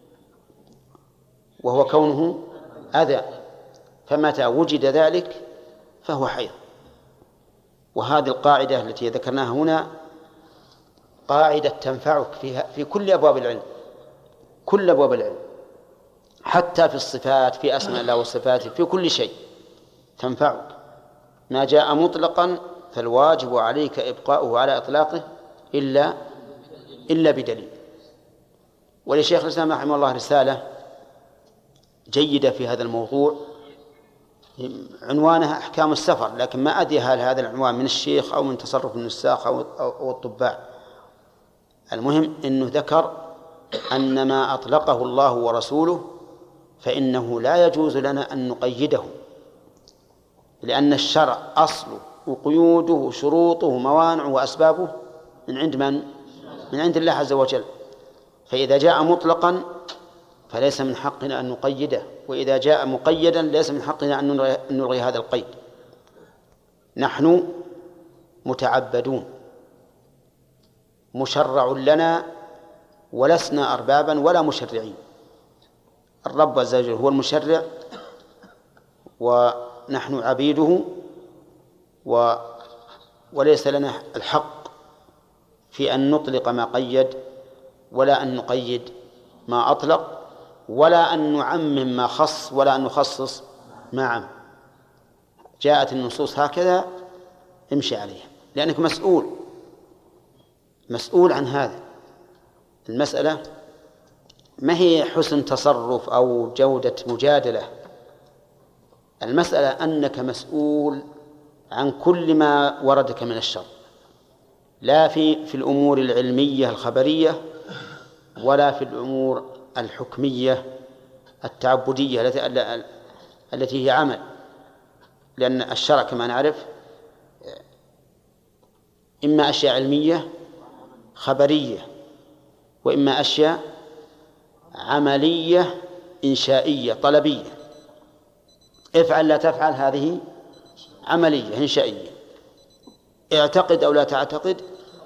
وهو كونه أذى، فمتى وجد ذلك فهو حيض. وهذه القاعدة التي ذكرناها هنا قاعدة تنفعك في كل أبواب العلم، كل أبواب العلم، حتى في الصفات، في أسماء الله وصفاته، في كل شيء تنفعك. ما جاء مطلقا فالواجب عليك إبقاؤه على إطلاقه إلا بدليل. ولشيخ الإسلام رحمه الله رسالة جيدة في هذا الموضوع عنوانها أحكام السفر، لكن ما أدري هل هذا العنوان من الشيخ أو من تصرف النساخ أو الطباع. المهم أنه ذكر أن ما أطلقه الله ورسوله فإنه لا يجوز لنا أن نقيده، لأن الشرع أصله وقيوده شروطه موانعه وأسبابه من عند من؟ من عند الله عز وجل. فإذا جاء مطلقا فليس من حقنا أن نقيده، وإذا جاء مقيدا ليس من حقنا أن نلغي هذا القيد. نحن متعبدون مشرع لنا ولسنا أربابا ولا مشرعين. الرب عز وجل هو المشرع ونحن عبيده، وليس لنا الحق في أن نطلق ما قيد ولا أن نقيد ما أطلق، ولا أن نعمم ما خص ولا أن نخصص ما عم. جاءت النصوص هكذا امشي عليها، لأنك مسؤول عن هذا. المسألة ما هي حسن تصرف أو جودة مجادلة، المسألة أنك مسؤول عن كل ما وردك من الشر، لا في الأمور العلمية الخبرية ولا في الأمور الحكمية التعبدية التي هي عمل. لأن الشرع كما نعرف إما أشياء علمية خبرية، وإما أشياء عملية إنشائية طلبية. افعل لا تفعل هذه عملية إنشائية، اعتقد أو لا تعتقد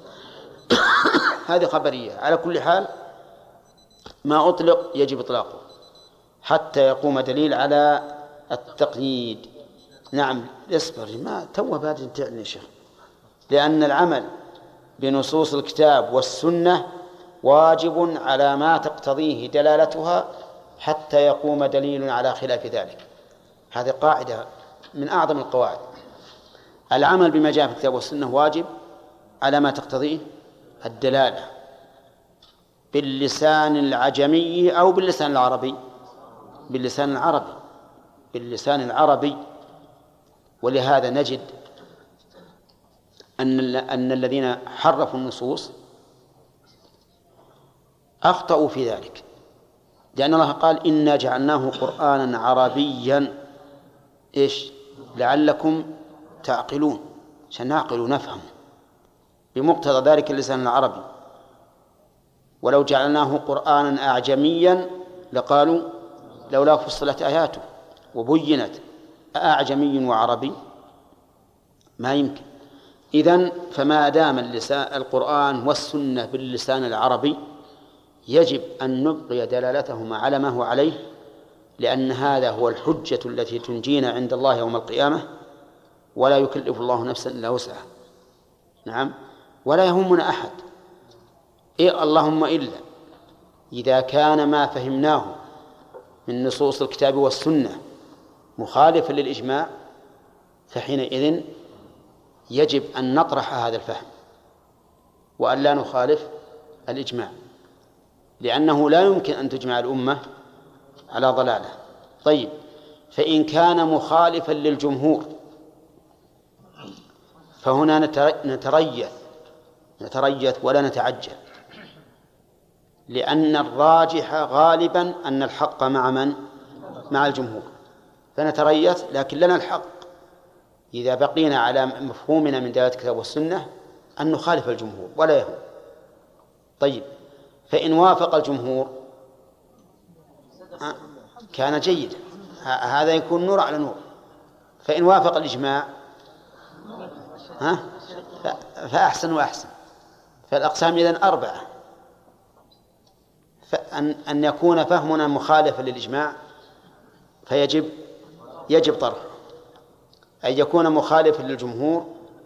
هذه خبرية. على كل حال ما أطلق يجب إطلاقه حتى يقوم دليل على التقييد. نعم، اصبر، ما توه بادئ تعني يا شيخ. لأن العمل بنصوص الكتاب والسنة واجب على ما تقتضيه دلالتها حتى يقوم دليل على خلاف ذلك. هذه قاعدة من أعظم القواعد. العمل بما جاء في الكتاب والسنة واجب على ما تقتضيه الدلالة باللسان العجمي أو باللسان العربي، باللسان العربي. ولهذا نجد أن الذين حرفوا النصوص أخطأوا في ذلك، لأن الله قال إنا جعلناه قرآنا عربيا إيش لعلكم تعقلون، عشان نعقل ونفهم بمقتضى ذلك اللسان العربي. ولو جعلناه قرآنا أعجميا لقالوا لولا فصلت آياته وبينت أعجمي وعربي، ما يمكن. إذن فما دام القرآن والسنة باللسان العربي يجب أن نبقي دلالتهما على ما هو عليه، لأن هذا هو الحجة التي تنجينا عند الله يوم القيامة، ولا يكلف الله نفسا إلا وسعها. نعم، ولا يهمنا أحد اللهم إلا إذا كان ما فهمناه من نصوص الكتاب والسنة مخالفا للإجماع، فحينئذ يجب أن نطرح هذا الفهم وأن لا نخالف الإجماع، لأنه لا يمكن أن تجمع الأمة على ضلالة. طيب، فإن كان مخالفا للجمهور فهنا نتريث ولا نتعجل، لأن الراجح غالبا أن الحق مع من؟ مع الجمهور، فنتريث، لكن لنا الحق إذا بقينا على مفهومنا من دلالة الكتاب والسنة أن نخالف الجمهور ولا يهم. طيب، فإن وافق الجمهور كان جيدا، هذا يكون نور على نور. فإن وافق الإجماع فأحسن وأحسن. فالأقسام إذن 4، فأن يكون فهمنا مخالفا للإجماع يجب طرحه، أن يكون مخالفا للجمهور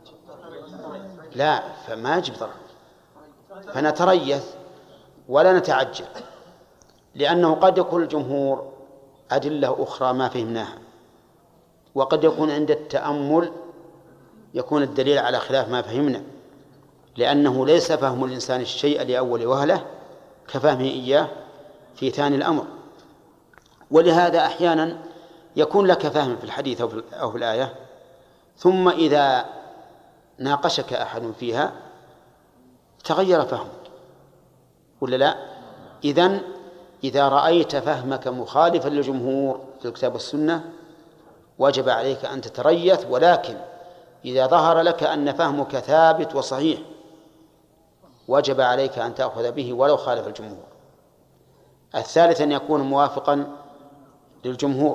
لا، فما يجب طرحه، فنتريث ولا نتعجل، لأنه قد يكون الجمهور أدلة أخرى ما فهمناها، وقد يكون عند التأمل يكون الدليل على خلاف ما فهمنا، لأنه ليس فهم الإنسان الشيء لأول وهلة كفهمه إياه في ثاني الأمر. ولهذا أحيانا يكون لك فهم في الحديث أو في الآية، ثم إذا ناقشك أحد فيها تغير فهمك، ولا لا؟ إذن إذا رأيت فهمك مخالفا للجمهور في الكتاب والسنة وجب عليك أن تتريث، ولكن إذا ظهر لك أن فهمك ثابت وصحيح وجب عليك أن تأخذ به ولو خالف الجمهور. الثالث أن يكون موافقا للجمهور،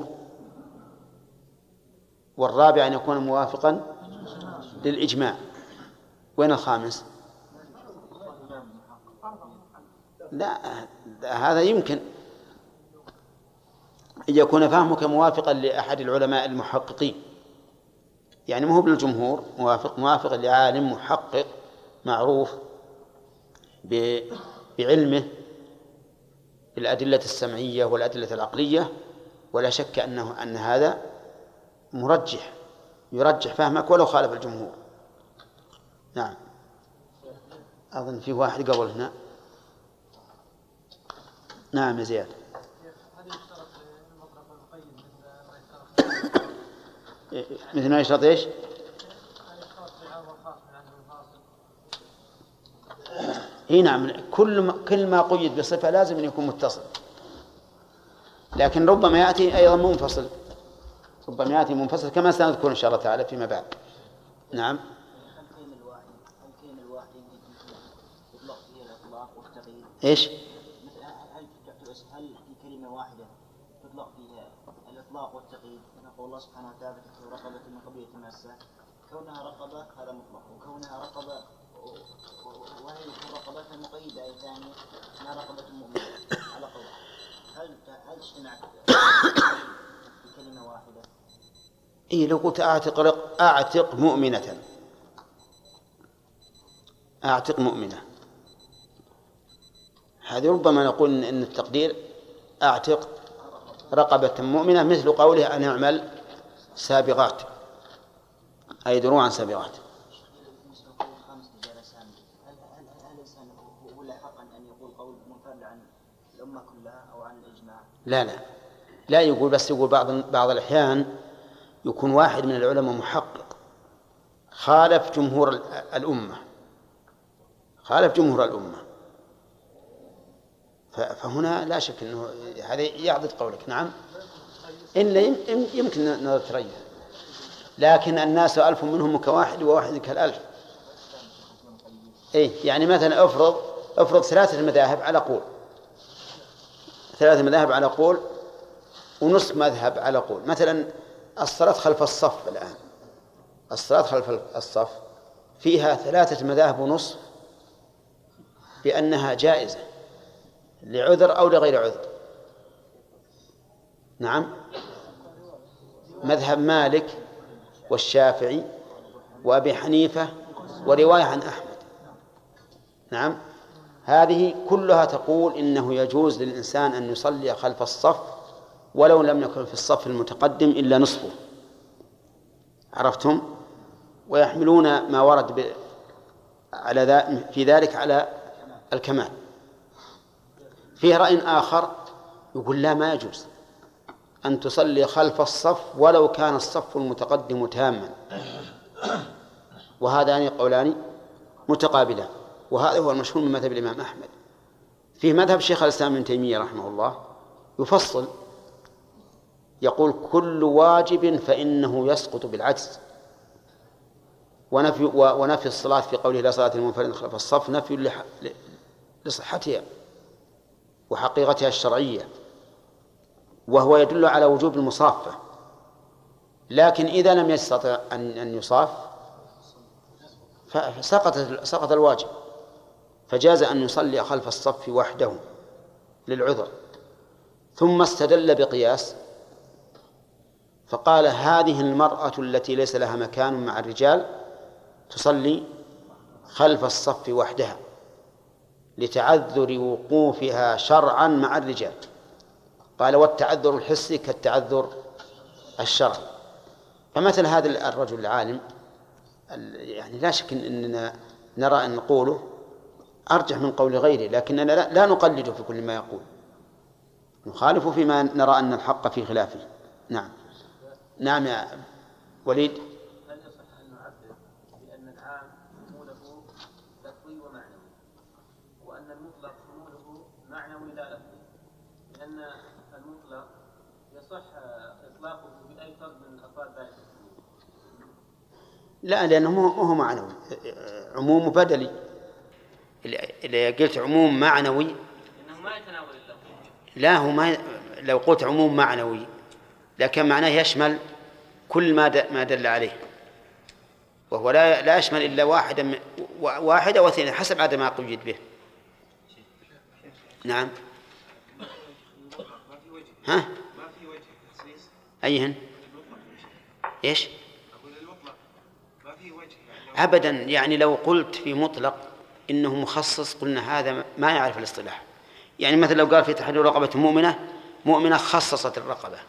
والرابع أن يكون موافقا للإجماع. وين الخامس؟ لا، هذا يمكن أن يكون فهمك موافقا لأحد العلماء المحققين، يعني ما هو بالجمهور، موافق لعالم محقق معروف بعلمه بالأدلة السمعية والأدلة العقلية، ولا شك أن هذا يرجح فهمك ولو خالف الجمهور. نعم، أظن في واحد قبل هنا. نعم يا زياد. مثل ما يشترط ايش؟ اي نعم، كل ما قيد بصفة لازم أن يكون متصل، لكن ربما يأتي أيضا منفصل، كما سنذكر إن شاء الله تعالى فيما بعد. نعم. ايش؟ هل في كلمة واحدة تطلق فيها الإطلاق والتقييد؟ نقول الله سبحانه وتعالى في رقبة من قبيلة ماسة، كونها رقبة هذا مطلق، وكونها رقبة وهي الرقبة المقيدة أي ثاني أنها رقبة مؤمنة على قول. هل اجتمعت في كلمة واحدة؟ إيه، لو قلت أعتق مؤمنة، هذه ربما نقول إن التقدير أعتق رقبة مؤمنة، مثل قوله أن يعمل سابغات أي دروعا سابغات. لا يقول، بس يقول بعض الأحيان يكون واحد من العلماء محقق خالف جمهور الأمة، فهنا لا شك أنه هذا يعضد قولك. نعم، إلا يمكن نتريث، لكن الناس 1000 منهم كواحد وواحد كالألف. إيه يعني مثلا افرض 3 مذاهب على قول، 3 مذاهب على قول ونصف مذهب على قول. مثلا الصلاة خلف الصف الآن، الصلاة خلف الصف فيها 3 مذاهب ونصف بأنها جائزة لعذر أو لغير عذر. نعم، مذهب مالك والشافعي وأبي حنيفة ورواية عن أحمد. نعم، هذه كلها تقول إنه يجوز للإنسان أن يصلي خلف الصف ولو لم يكن في الصف المتقدم إلا نصفه. عرفتم؟ ويحملون ما ورد في ذلك على الكمال. فيه رأي آخر يقول لا، ما يجوز أن تصلي خلف الصف ولو كان الصف المتقدم تاما. وهذان قولان متقابلان، وهذا هو المشهور من مذهب الإمام أحمد. في مذهب شيخ الإسلام ابن تيمية رحمه الله يفصل، يقول كل واجب فإنه يسقط بالعجز، ونفي الصلاة في قوله لا صلاة للمنفرد خلف الصف نفي لصحتها وحقيقتها الشرعية، وهو يدل على وجوب المصافة. لكن إذا لم يستطع أن يصاف فسقط الواجب، فجاز أن يصلي خلف الصف وحده للعذر. ثم استدل بقياس فقال هذه المرأة التي ليس لها مكان مع الرجال تصلي خلف الصف وحدها لتعذر وقوفها شرعا مع الرجال. قال والتعذر الحسي كالتعذر الشرعي. فمثل هذا الرجل العالم يعني لا شك أننا نرى أن نقوله أرجح من قول غيره، لكننا لا نقلده في كل ما يقول، نخالف فيما نرى أن الحق في خلافه. نعم. نعم يا وليد. هل يصح أن نعبر بأن العام شموله لفظي ومعنوي، وأن المطلق شموله معنوي لا لفظي؟ لأن المطلق يصح إطلاقه بأي فرد من أفراد ذلك. لا، لأنه هو معنوي، عموم بدلي. إذا قلت عموم معنوي إنه ما يتناول اللفظ. لا، هو ما لو قلت عموم معنوي لكن معناه يشمل كل ما دل عليه، وهو لا يشمل إلا واحدة واثنين حسب عدد ما قيد به. نعم. ها؟ ما في وجه تخصيص أيهن؟ إيش؟ أقول المطلق ما في وجه أبدا، يعني لو قلت في مطلق إنه مخصص قلنا هذا ما يعرف الاصطلاح. يعني مثلا لو قال في تحرير رقبة مؤمنة خصصت الرقبة.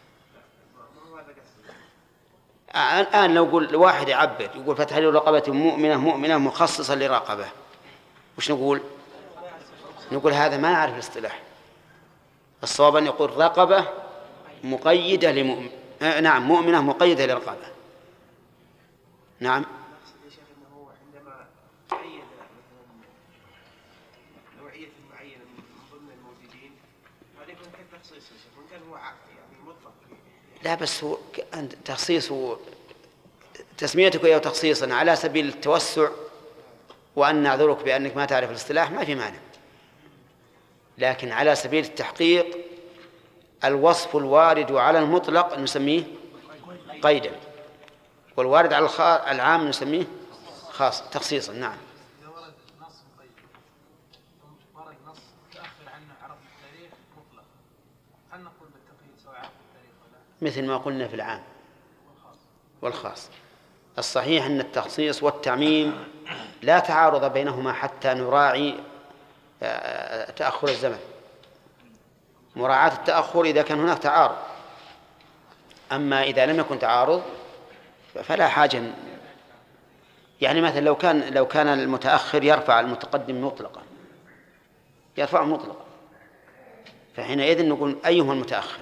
الآن لو قل واحد يعبر يقول فتحرير رقبة مؤمنة مخصصة لرقبة، وش نقول؟ نقول هذا ما يعرف الاصطلاح. الصواب أن يقول رقبة مقيدة نعم، مؤمنة مقيدة لرقبة. نعم. يا شيخ أنه عندما قيد مثلا نوعية معينة من ضمن الموجودين هذا يكون كالتخصيص يا شيخ، وإن كان هو يعني مطلق. لا، بس هو تخصيص تسميتك أو تخصيصا على سبيل التوسع وأن نعذرك بأنك ما تعرف الاصطلاح ما في معنى، لكن على سبيل التحقيق الوصف الوارد على المطلق نسميه قيدا، والوارد على العام نسميه خاص تخصيصا. نعم. إذا ورد نص مقيد ورد نص تأخر عنه عرفنا التاريخ مطلق، هل نقول بالتقييد سواء عرفنا التاريخ ولا؟ مثل ما قلنا في العام والخاص. الصحيح أن التخصيص والتعميم لا تعارض بينهما حتى نراعي تأخر الزمن، مراعاة التأخر إذا كان هناك تعارض. أما إذا لم يكن تعارض فلا حاجة. يعني مثلا لو كان المتأخر يرفع المتقدم مطلقا، يرفع مطلقا، فحينئذ نقول أيهما المتأخر.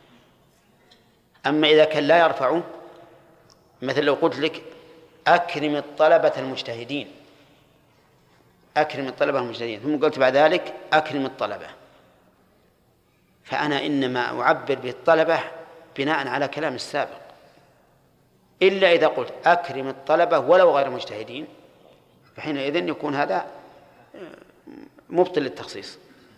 أما إذا كان لا يرفعه، مثل لو قلت لك أكرم الطلبة المجتهدين، أكرم الطلبة المجتهدين، ثم قلت بعد ذلك أكرم الطلبة، فأنا إنما أعبر بالطلبة بناء على كلام السابق، إلا إذا قلت أكرم الطلبة ولو غير مجتهدين، فحينئذ يكون هذا مبطل للتخصيص.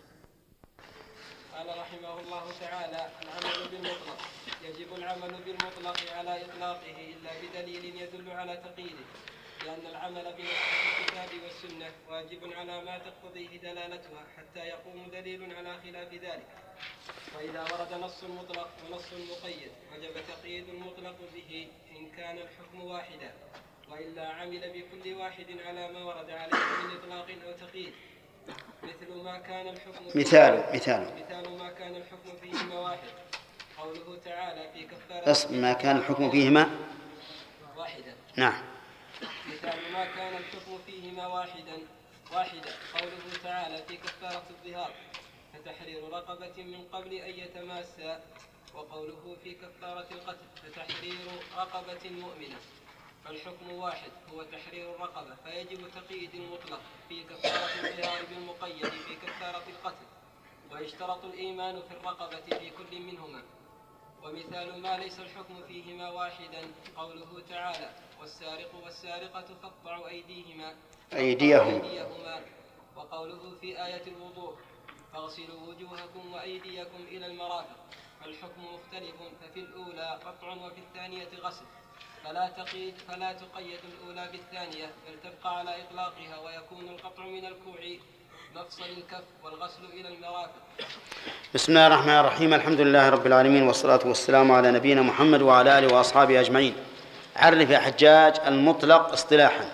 قال رحمه الله تعالى: العمل بالمطلق. يجب العمل بالمطلق على إطلاقه إلا بدليل يدل على تقييده، لأن العمل بنص الكتاب والسنة واجب على ما تقتضيه دلالتها حتى يقوم دليل على خلاف ذلك. فإذا ورد نص مطلق ونص مقيد وجب تقييد المطلق به إن كان الحكم واحدا، وإلا عمل بكل واحد على ما ورد عليه من إطلاق أو تقييد. مثل ما كان الحكم مثال ما كان الحكم فيهما واحد، قوله تعالى في كفارة ما كان الحكم فيهما واحدا. نعم. مثال ما كان الحكم فيهما واحدا قوله تعالى في كفارة الظهار: فتحرير رقبة من قبل أن يتماسا، وقوله في كفارة القتل: فتحرير رقبة مؤمنة. فالحكم واحد هو تحرير الرقبة، فيجب تقييد المطلق في كفارة الظهار بالمقيد في كفارة القتل، ويشترط الإيمان في الرقبة في كل منهما. ومثال ما ليس الحكم فيهما واحدا قوله تعالى: والسارق والسارقة فاقطعوا أيديهما، وقوله في آية الوضوء: فاغسلوا وجوهكم وأيديكم إلى المرافق. فالحكم مختلف، ففي الأولى قطع وفي الثانية غسل، فلا تقيد الأولى بالثانية، بل تبقى على إطلاقها، ويكون القطع من الكوع مفصل الكف والغسل إلى المرافق. بسم الله الرحمن الرحيم. الحمد لله رب العالمين، والصلاة والسلام على نبينا محمد وعلى آله وأصحابه أجمعين. عرف يا حجاج المطلق اصطلاحا.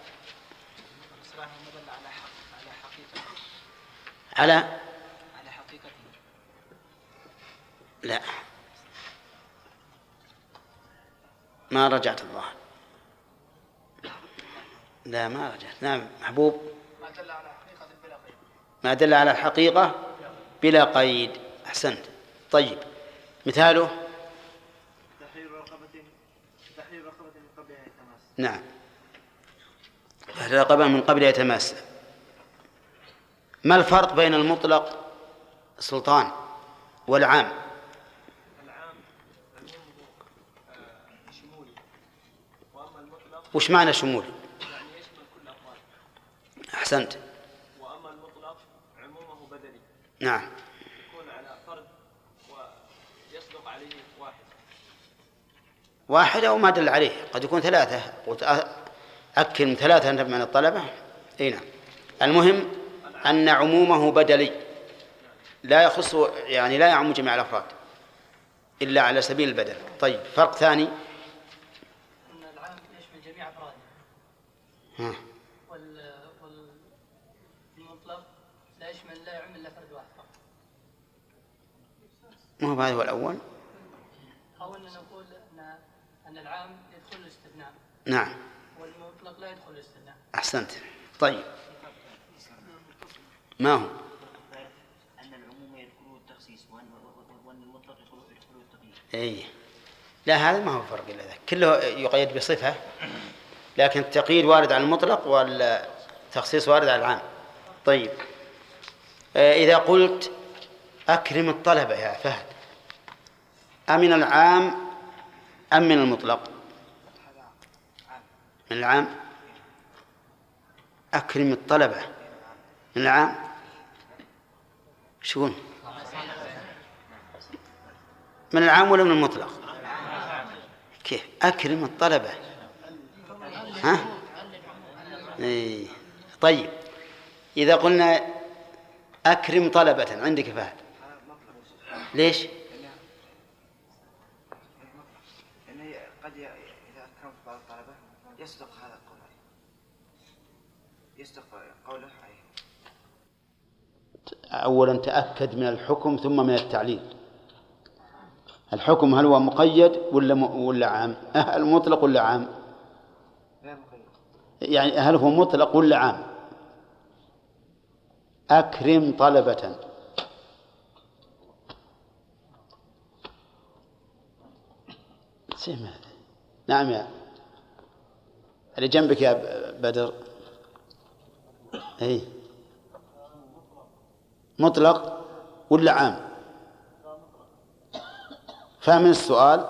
على حقيقته. لا، ما رجعت الظاهر. لا ما رجعت. نعم محبوب. ما دل على الحقيقة بلا قيد. أحسنت. طيب، مثاله تحرير رقبة من قبل أن يتماس. نعم، تحرير رقبة من قبل أن يتماس. ما الفرق بين المطلق سلطان والعام؟ العام شمولي، وأما المطلق وش معنى شمولي؟ يعني يشمل كل أقوال. أحسنت. وأما المطلق عمومه بدلي، نعم، يكون على فرد ويصدق عليه واحد أو ما دل عليه، قد يكون ثلاثة. قلت أكل من ثلاثة أنت من الطلبة. أي نعم. المهم أن عمومه بدلي، لا يخص يعني لا يعم جميع الأفراد إلا على سبيل البدل. طيب، فرق ثاني أن العام يشمل جميع أفراده، والمطلق لا يشمل لا يعم إلا فرد واحد فقط. ما هو هذا هو الأول؟ أو أن نقول أن العام يدخل الاستثناء. نعم. والمطلق لا يدخل الاستثناء. أحسنت. طيب، ما هو؟ أن العموم يدخل التخصيص وأن المطلق يدخل التقييد. أي لا، هذا ما هو فرق إلا ذلك، كله يقيد بصفة، لكن التقييد وارد على المطلق والتخصيص وارد على العام. طيب، إذا قلت أكرم الطلبة يا فهد، أمن العام أم من المطلق؟ من العام. أكرم الطلبة من العام. شون من العام ولا من المطلق؟ كيف أكرم الطلبة؟ ها؟ إيه. طيب، إذا قلنا أكرم طلبة عندك فهد، ليش؟ لأن قد إذا أكرمت بعض الطلبة يصدق هذا القول عليه، يصدق قوله عليه. أولا تأكد من الحكم ثم من التعليل. الحكم هل هو مقيد ولا عام؟ هل مطلق ولا عام؟ يعني هل هو مطلق ولا عام؟ أكرم طلبة. سمع. نعم يا اللي جنبك يا بدر. أي مطلق ولا عام؟ فاهم السؤال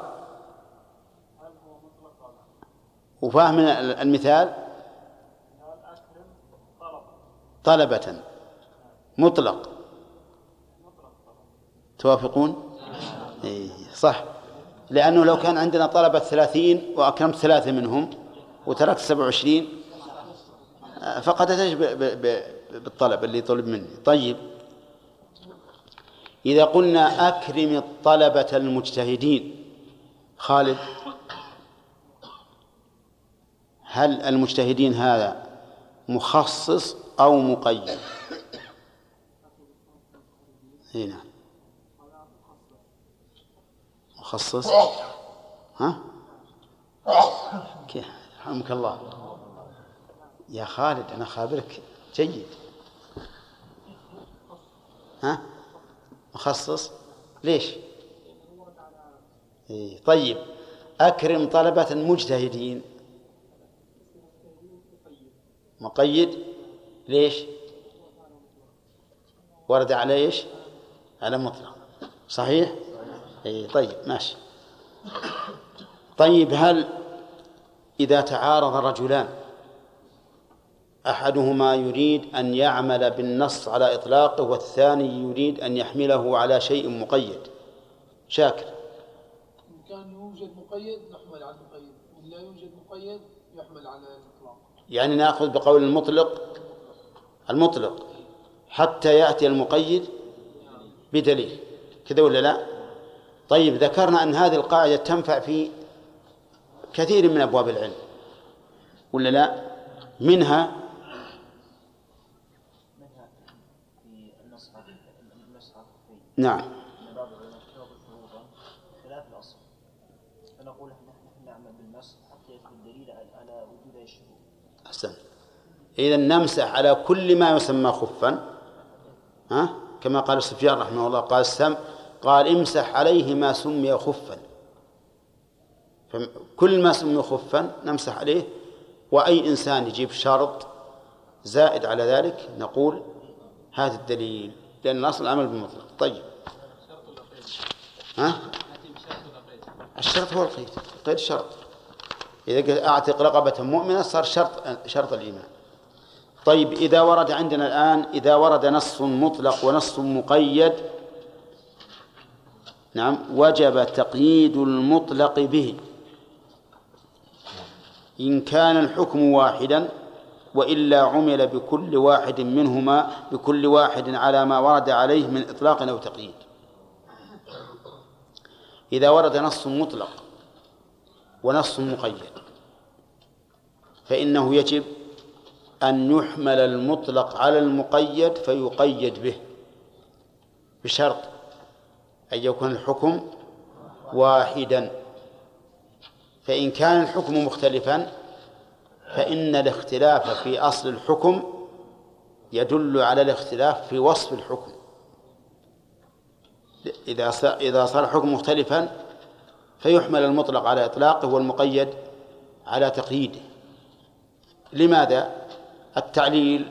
وفاهم المثال. طلبة مطلق، توافقون؟ إيه صح، لأنه لو كان عندنا طلبة 30 وأكرمت 3 منهم وتركت 27 فقد أتيت بالطلب اللي طلب مني. طيب، إذا قلنا أكرم الطلبة المجتهدين، خالد، هل المجتهدين هذا مخصص أو مقيد؟ هنا مخصص. ها كيف؟ رحمك الله يا خالد، أنا خابرك جيد. ها مخصص ليش؟ إيه. طيب، أكرم طلبة مجتهدين مقيد ليش؟ ورد على ايش؟ على مطلق، صحيح؟ إيه. طيب ماشي. طيب، هل إذا تعارض رجلان أحدهما يريد أن يعمل بالنص على إطلاقه والثاني يريد أن يحمله على شيء مقيد، شاكر؟ إن كان يوجد مقيد نحمل على المقيد، وإن لا يوجد مقيد يحمل على الإطلاق. يعني نأخذ بقول المطلق حتى يأتي المقيد بدليل، كذا ولا لا؟ طيب، ذكرنا أن هذه القاعدة تنفع في كثير من أبواب العلم ولا لا؟ منها في النصح نعم خلاف الأصل، فنقول نحن نعمل بالنص حتى يكون الدليل على وجود الشهود. أحسن. إذا نمسح على كل ما يسمى خفا، كما قال سفيان رحمه الله، قال امسح عليه ما سمي خفا، فكل ما سمي خفا نمسح عليه. وأي إنسان يجيب شرط زائد على ذلك نقول هذا الدليل، لأن الأصل العمل بالمطلق. طيب، الشرط هو القيد، القيد شرط. إذا أعتق رقبة مؤمنة صار شرط الإيمان. طيب، إذا ورد عندنا الآن، إذا ورد نص مطلق ونص مقيد، نعم، وجب تقييد المطلق به إن كان الحكم واحدا، وإلا عمل بكل واحد منهما بكل واحد على ما ورد عليه من إطلاق أو تقييد. إذا ورد نص مطلق ونص مقيد فإنه يجب أن يحمل المطلق على المقيد فيقيد به، بشرط أن يكون الحكم واحدا. فإن كان الحكم مختلفا فإن الاختلاف في أصل الحكم يدل على الاختلاف في وصف الحكم. إذا صار الحكم مختلفا فيحمل المطلق على إطلاقه والمقيد على تقييده. لماذا؟ التعليل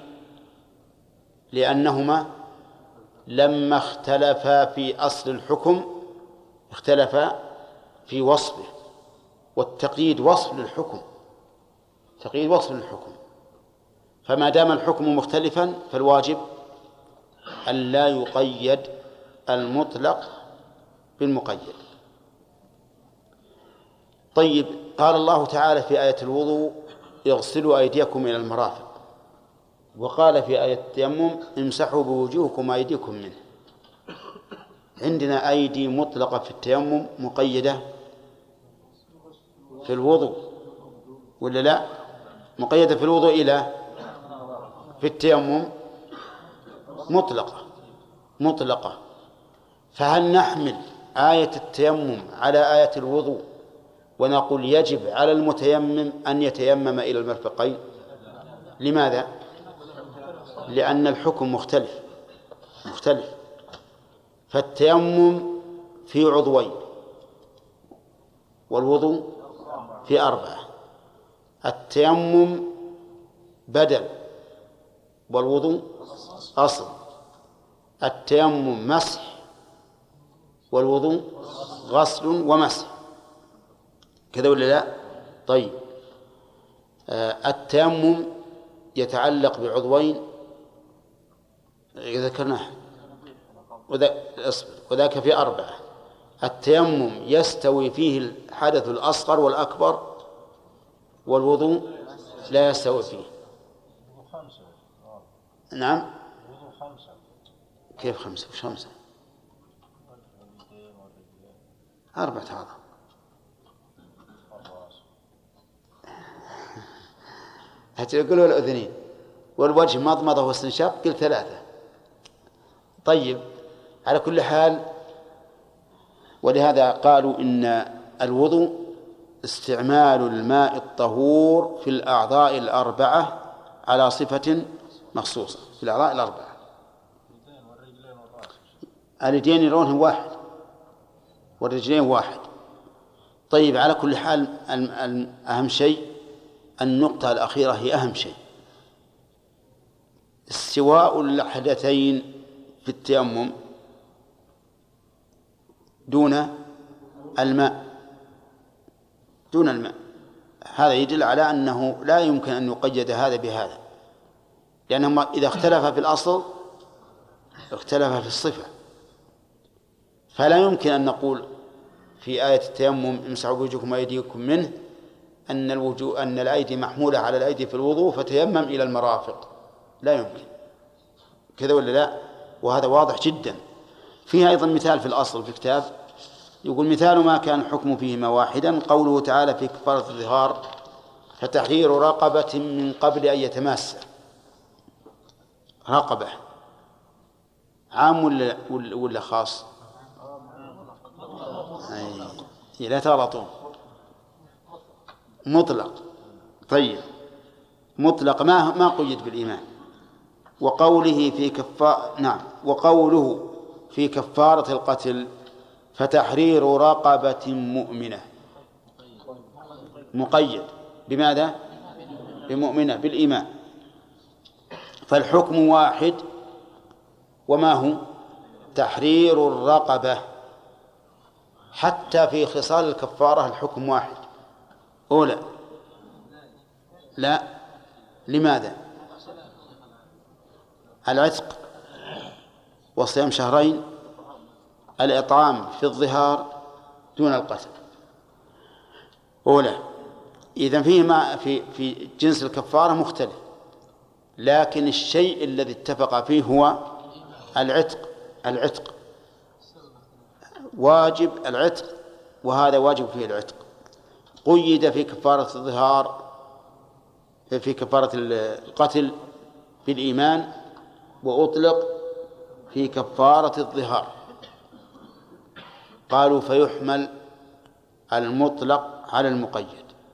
لأنهما لما اختلفا في أصل الحكم اختلفا في وصفه، والتقييد وصف للحكم، تقييد وصف للحكم. فما دام الحكم مختلفا فالواجب أن لا يقيد المطلق بالمقيد. طيب، قال الله تعالى في آية الوضوء اغسلوا أيديكم إلى المرافق، وقال في آية التيمم امسحوا بوجوهكم وأيديكم منه. عندنا أيدي مطلقة في التيمم مقيدة في الوضوء ولا لا؟ مقيدة في الوضوء إلى في التيمم مطلقة. فهل نحمل آية التيمم على آية الوضوء ونقول يجب على المتيمم أن يتيمم إلى المرفقين؟ لماذا؟ لأن الحكم مختلف. فالتيمم في عضوين والوضوء في 4. التيمم بدل والوضوء أصل. التيمم مسح والوضوء غسل ومسح، كذا ولا لا؟ طيب، التيمم يتعلق بعضوين ذكرناه وذاك في 4. التيمم يستوي فيه الحدث الأصغر والأكبر، والوضوء لا يستوي فيه. نعم. كيف 5 وش 5؟ 4 أعضاء. هتقولوا الأذنين والوجه مضمضة واستنشاق، قل 3. طيب، على كل حال، ولهذا قالوا إن الوضوء استعمال الماء الطهور في الأعضاء ال4 على صفة مخصوصة، في الأعضاء ال4. اليدين يرونهم واحد والرجلين واحد. طيب، على كل حال، أهم شيء النقطة الأخيرة هي أهم شيء، استواء الحدثين في التيمم دون الماء. هذا يدل على أنه لا يمكن أن يقيد هذا بهذا، لأنهما إذا اختلف في الأصل اختلف في الصفة. فلا يمكن أن نقول في آية التيمم امسحوا بوجوهكم وأيديكم منه أن الأيدي محمولة على الأيدي في الوضوء فتيمم إلى المرافق، لا يمكن، كذا ولا لا؟ وهذا واضح جدا. فيها أيضا مثال في الأصل في كتاب يقول: مثال ما كان الحكم فيهما واحدا قوله تعالى في كفارة الظهار: فتحرير رقبة من قبل أن يتماسا. رقبة عام ولا خاص؟ لا تغلطون، مطلق. طيب، مطلق ما قيد بالإيمان. وقوله في كفارة القتل: فتحرير رقبة مؤمنة، مقيد بماذا؟ بمؤمنة، بالإيمان. فالحكم واحد، وما هو؟ تحرير الرقبة. حتى في خصال الكفارة الحكم واحد. أولى لا، لماذا؟ العتق وصيام شهرين، الإطعام في الظهار دون القتل. أولى. إذن فيهما في جنس الكفارة مختلف، لكن الشيء الذي اتفق فيه هو العتق واجب العتق، وهذا واجب فيه العتق. قيد في كفارة الظهار في كفارة القتل بالإيمان، وأطلق في كفارة الظهار. قالوا: فيحمل المطلق على المقيد.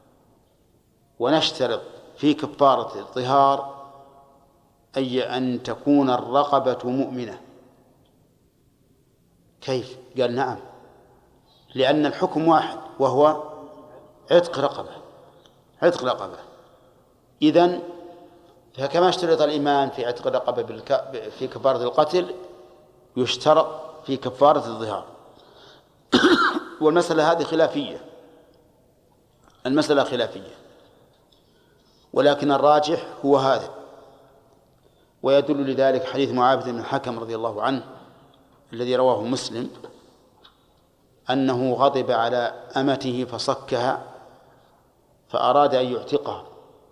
ونشترط في كفارة الظهار أي أن تكون الرقبة مؤمنة. كيف؟ قال: نعم، لأن الحكم واحد وهو عتق رقبة. إذن فكما اشترط الإيمان في عتق الرقبة في كفارة القتل، يشترط في كفارة الظهار. والمسألة هذه خلافية، ولكن الراجح هو هذا. ويدل لذلك حديث معاذ بن الحكم رضي الله عنه الذي رواه مسلم، أنه غضب على أمته فصكها فأراد أن يعتقها،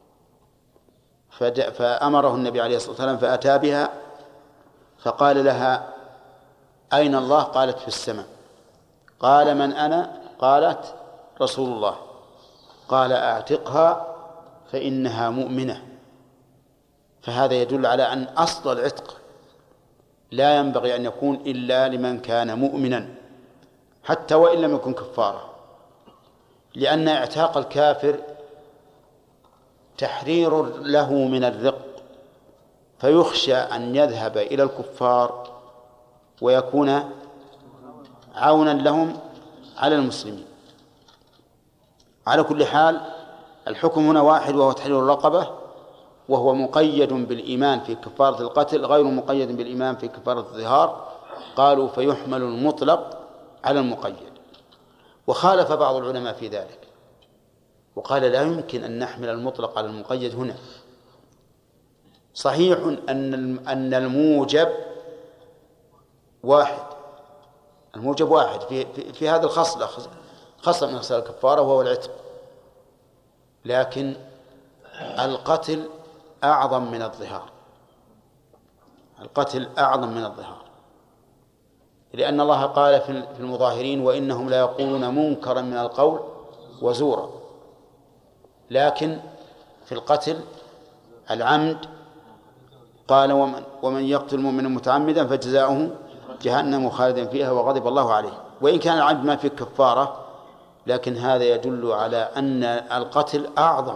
فأمره النبي عليه الصلاة والسلام فأتى بها فقال لها: أين الله؟ قالت: في السماء. قال: من أنا؟ قالت: رسول الله. قال: أعتقها فإنها مؤمنة. فهذا يدل على أن أصل العتق لا ينبغي أن يكون إلا لمن كان مؤمنا، حتى وإن لم يكن كفارة، لأن اعتاق الكافر تحرير له من الرق، فيخشى أن يذهب إلى الكفار ويكون عونا لهم على المسلمين. على كل حال، الحكم هنا واحد وهو تحرير الرقبة، وهو مقيد بالإيمان في كفارة القتل، غير مقيد بالإيمان في كفارة الظهار. قالوا: فيحمل المطلق على المقيد. وخالف بعض العلماء في ذلك وقال لا يمكن أن نحمل المطلق على المقيد هنا. صحيح أن الموجب واحد، الموجب واحد في هذا الخصلة، خصلة من خصال الكفارة وهو العتق، لكن القتل أعظم من الظهار، القتل أعظم من الظهار، لأن الله قال في المظاهرين وإنهم لا يقولون منكرا من القول وزورا. لكن في القتل العمد قال ومن يقتل مؤمنا متعمدا فجزاؤه جهنم خالدا فيها وغضب الله عليه. وإن كان العمد ما فيه كفارة لكن هذا يدل على أن القتل أعظم.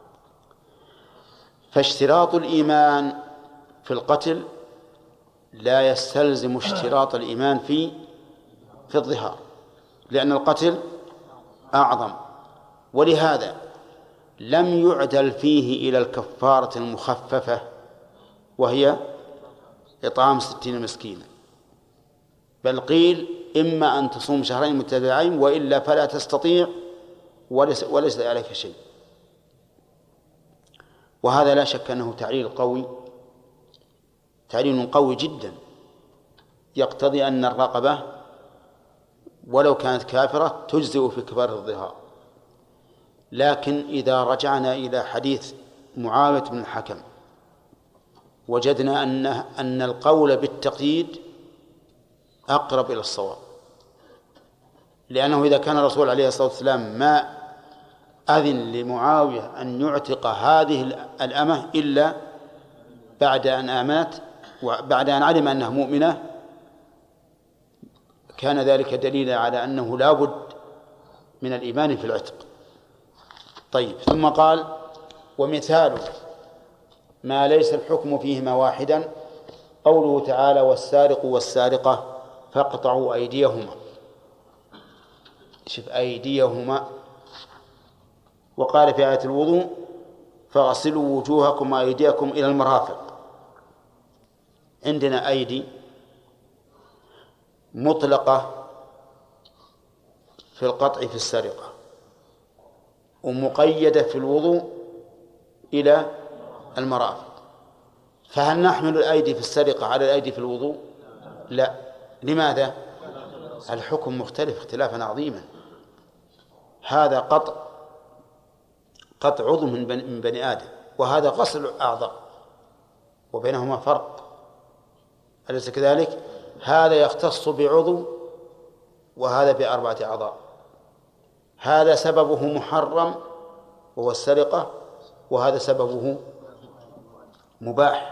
فاشتراط الإيمان في القتل لا يستلزم اشتراط الإيمان في الظهار، لأن القتل أعظم، ولهذا لم يعدل فيه إلى الكفارة المخففة وهي إطعام 60 مسكينا، بل قيل إما أن تصوم شهرين متتابعين وإلا فلا تستطيع وليس عليك شيء. وهذا لا شك أنه تعليل قوي جدا، يقتضي أن الرقبة ولو كانت كافرة تجزئ في كفارة الظهار. لكن إذا رجعنا إلى حديث معاوية بن الحكم وجدنا أن القول بالتقييد أقرب إلى الصواب، لأنه إذا كان الرسول عليه الصلاة والسلام ما أذن لمعاوية أن يعتق هذه الأمة إلا بعد أن آمنت وبعد أن علم أنها مؤمنة، كان ذلك دليلا على أنه لا بد من الإيمان في العتق. طيب، ثم قال ومثال ما ليس الحكم فيهما واحدا قوله تعالى والسارق والسارقة فاقطعوا أيديهما. شوف أيديهما. وقال في آية الوضوء فاغسلوا وجوهكم وأيديكم إلى المرافق. عندنا أيدي مطلقة في القطع في السرقة ومقيدة في الوضوء إلى المرافق، فهل نحمل الأيدي في السرقة على الأيدي في الوضوء؟ لا. لماذا؟ الحكم مختلف اختلافا عظيما. هذا قطع عضو من بني آدم، وهذا غسل أعضاء، وبينهما فرق، أليس كذلك؟ هذا يختص بعضو وهذا بأربعة أعضاء. هذا سببه محرم وهو السرقة، وهذا سببه مباح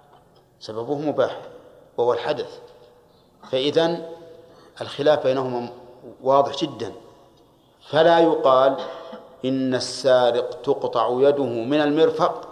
وهو الحدث. فإذن الخلاف بينهما واضح جدا. فلا يقال إن السارق تقطع يده من المرفق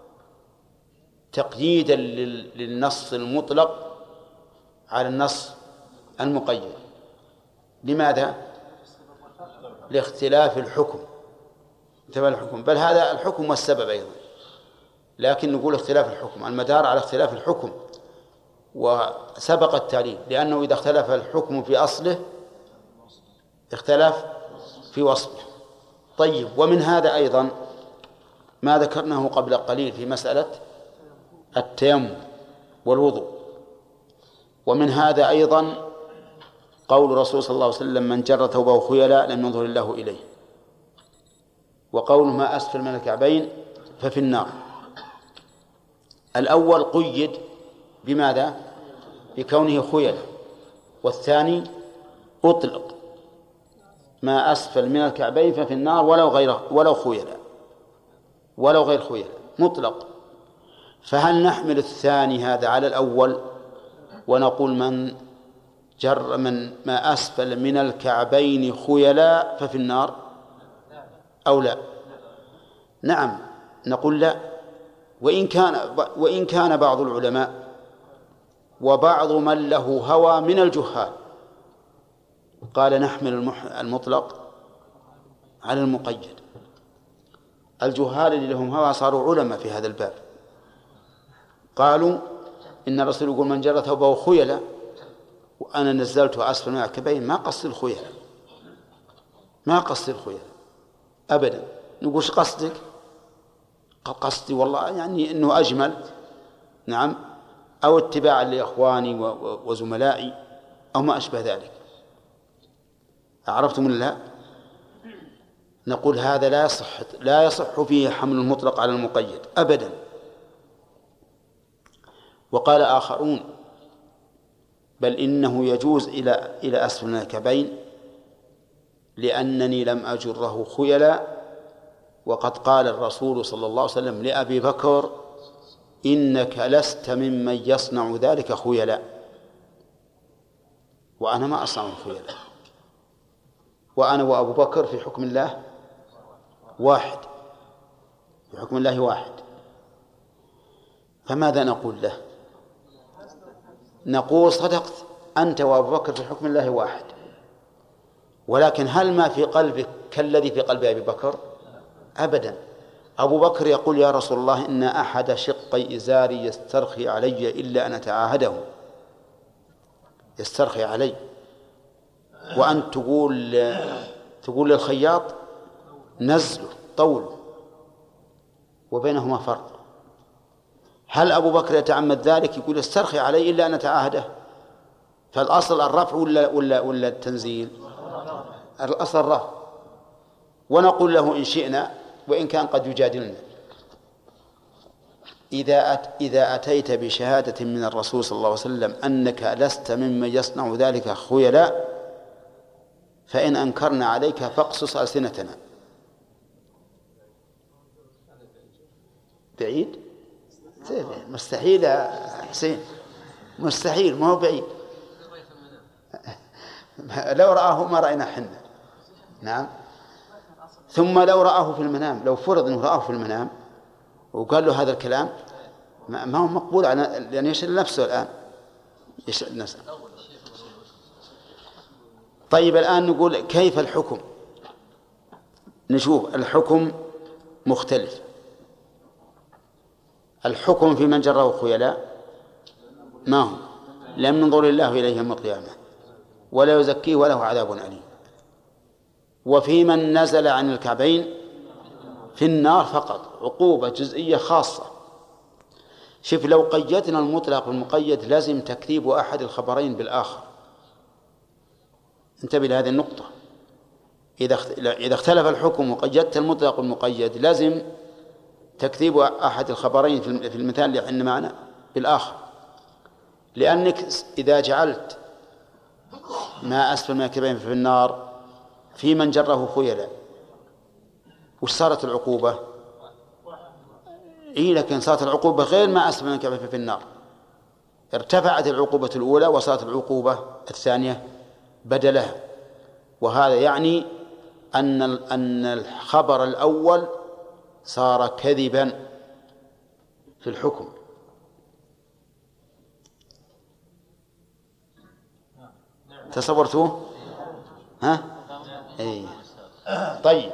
تقييدا للنص المطلق على النص المقيد. لماذا؟ لاختلاف الحكم، بل هذا الحكم والسبب أيضا، لكن نقول اختلاف الحكم، المدار على اختلاف الحكم، وسبق التعليل، لأنه إذا اختلف الحكم في أصله اختلف في وصفه. طيب، ومن هذا أيضا ما ذكرناه قبل قليل في مسألة التيمم والوضوء. ومن هذا أيضا قول الرسول صلى الله عليه وسلم من جر ثوبه خيلاء لم ينظر الله إليه، وقول ما أسفل من الكعبين ففي النار. الأول قيد بماذا؟ بكونه خيلاء، والثاني أطلق ما أسفل من الكعبين ففي النار ولو غير خيلاء مطلق. فهل نحمل الثاني هذا على الأول ونقول من جر من ما أسفل من الكعبين خيلاء ففي النار أو لا؟ نعم، نقول لا. وإن كان بعض العلماء وبعض من له هوى من الجهال قال نحمل المطلق على المقيد. الجهال اللي لهم هوى صاروا علماء في هذا الباب، قالوا إن الرسول يقول من جر ثوبه خيلاء وأنا نزلته أسفل من الكعبين، ما قصد الخيلاء، ما قصدي الخيلاء أبدا. نقول ايش قصدك؟ قصدي والله يعني أنه أجمل، نعم، أو اتباعا لإخواني وزملائي أو ما أشبه ذلك. عرفتم ولا لا؟ نقول هذا لا يصح فيه حمل المطلق على المقيد أبدا. وقال آخرون بل إنه يجوز إلى أسفل الكعبين لأنني لم أجره خيلا، وقد قال الرسول صلى الله عليه وسلم لأبي بكر إنك لست ممن يصنع ذلك خيلا، وأنا ما أصنع خيلا، وأنا وأبو بكر في حكم الله واحد، في حكم الله واحد. فماذا نقول له؟ نقول صدقت أنت وأبو بكر في حكم الله واحد، ولكن هل ما في قلبك كالذي في قلب أبي بكر؟ أبدا. أبو بكر يقول يا رسول الله إن أحد شقي إزاري يسترخي علي إلا أن أتعاهده، يسترخي علي، وأنت تقول للخياط نزله طوله، وبينهما فرق. هل أبو بكر يتعمد ذلك؟ يقول استرخي علي إلا أن أتعاهده. فالأصل الرفع ولا التنزيل؟ الأصل الرفع. ونقول له إن شئنا وإن كان قد يجادلنا إذا أتيت بشهادة من الرسول صلى الله عليه وسلم أنك لست ممن يصنع ذلك خيلا فإن أنكرنا عليك فاقصص ألسنتنا. بعيد؟ مستحيل يا حسين، مستحيل، ما هو بعيد. لو رآه ما رأينا حنا. نعم. ثم لو رآه في المنام، لو فرض أنه رآه في المنام وقال له هذا الكلام ما هو مقبول، لأن يشغل نفسه الآن، يشغل نفسه. طيب الآن نقول كيف الحكم؟ نشوف الحكم مختلف. الحكم في من جره خيلاء ما هو؟ لم ينظر الله إليه يوم القيامة ولا يزكيه وله عذاب أليم. وفي من نزل عن الكعبين في النار فقط، عقوبة جزئية خاصة. شوف لو قيدنا المطلق والمقيد لازم تكذيب أحد الخبرين بالآخر. انتبه لهذه النقطة. إذا اختلف الحكم وقيدت المطلق والمقيد لازم تكذيب أحد الخبرين في المثال اللي عندنا معنا بالآخر، لأنك إذا جعلت ما أسفل من الكعبين في النار في من جره خيلا وش صارت العقوبة؟ لكن صارت العقوبة غير ما أسفل من الكعبين في النار، ارتفعت العقوبة الأولى وصارت العقوبة الثانية بدلها. وهذا يعني أن الخبر الأول صار كذبا في الحكم. تصورتوه؟ ها؟ أي. طيب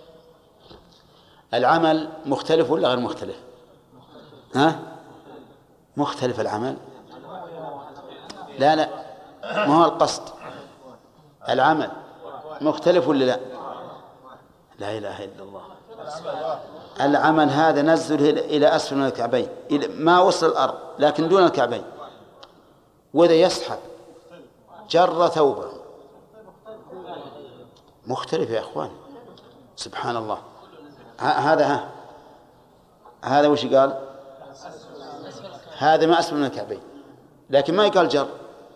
العمل مختلف ولا غير مختلف؟ ها؟ مختلف العمل؟ لا ما هو القصد. العمل مختلف ولا لا؟ لا إله إلا الله. العمل هذا نزل إلى أسفل من الكعبين، ما وصل الأرض لكن دون الكعبين، وإذا يسحب جر ثوبه مختلف يا أخوان. سبحان الله. هذا وش قال؟ هذا ما أسفل من الكعبين، لكن ما يقال جر،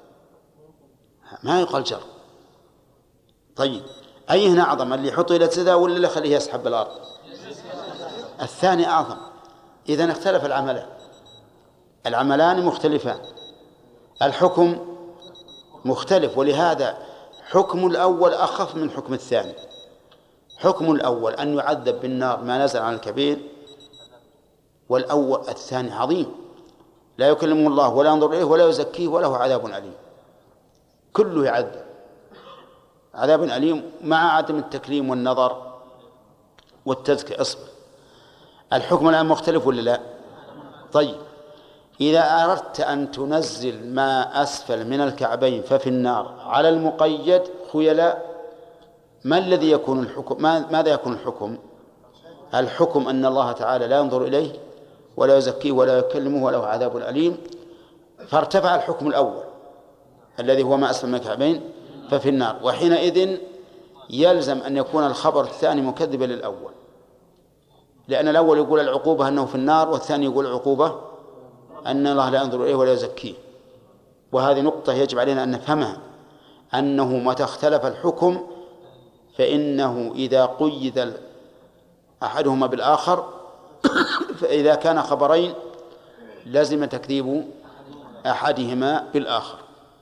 ما يقال جر. طيب أي هنا أعظم، اللي يحطه إلى سدى ولا اللي يخليه يسحب بالأرض؟ الثاني أعظم. إذن اختلف العملان مختلفان، الحكم مختلف، ولهذا حكم الأول أخف من حكم الثاني. حكم الأول أن يعذب بالنار ما نزل عن الكبير، والأول الثاني عظيم، لا يكلمه الله ولا ينظر إليه ولا يزكيه وله عذاب أليم، كله يعذب عذاب أليم مع عدم التكليم والنظر والتزكية. أصبر، الحكم الآن مختلف ولا لا؟ طيب إذا أردت أن تنزل ما أسفل من الكعبين ففي النار على المقيد خيلاء ما الذي يكون الحكم؟ ماذا يكون الحكم؟ الحكم أن الله تعالى لا ينظر إليه ولا يزكيه ولا يكلمه وله عذاب أليم، فارتفع الحكم الأول الذي هو ما أسفل من الكعبين ففي النار، وحينئذ يلزم أن يكون الخبر الثاني مكذبا للأول، لأن الأول يقول العقوبة أنه في النار، والثاني يقول العقوبة أن الله لا ينظر إليه ولا يزكيه. وهذه نقطة يجب علينا أن نفهمها، أنه متى اختلف الحكم فإنه إذا قيد أحدهما بالآخر فإذا كان خبرين لازم تكذيب أحدهما بالآخر.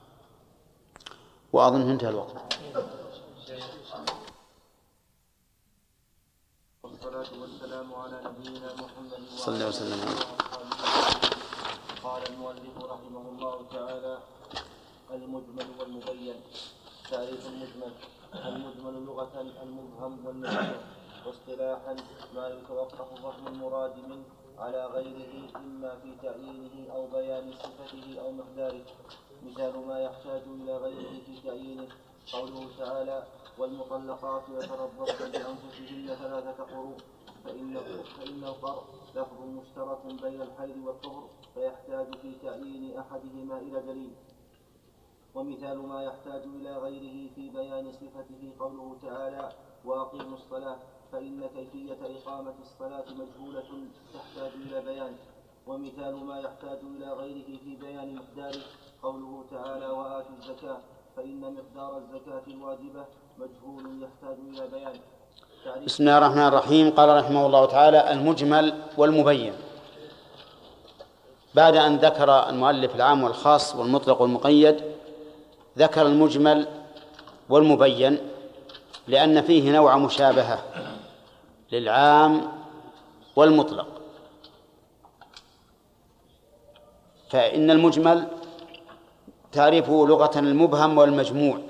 وأظن انتهى الوقت. والصلاة والسلام على نبينا محمد صلى الله عليه وسلم. قال المؤلف رحمه الله تعالى: المجمل والمبين. تعريف المجمل: المجمل لغة المبهم والمبين، واصطلاحا ما يتوقف فهم المراد منه على غيره إما في تعيينه أو بيان صفته أو مقداره. مثال ما يحتاج إلى غيره في تعيينه قوله تعالى: والمطلقات يتربصن بأنفسهن 3 قروء، فإن القرء لفظ مشترك بين الحيض والطهر فيحتاج في تعيين أحدهما إلى دليل. ومثال ما يحتاج إلى غيره في بيان صفته قوله تعالى: وأقيموا الصلاة، فإن كيفية إقامة الصلاة مجهولة تحتاج إلى بيان. ومثال ما يحتاج إلى غيره في بيان مقداره قوله تعالى: وآتوا الزكاة، فإن مقدار الزكاة الواجبة مجهول يحتاج إلى بيان. بسم الله الرحمن الرحيم. قال رحمه الله تعالى: المجمل والمبين. بعد أن ذكر المؤلف العام والخاص والمطلق والمقيد، ذكر المجمل والمبين لأن فيه نوع مشابهة للعام والمطلق. فإن المجمل تعريفه لغة المبهم والمجموع.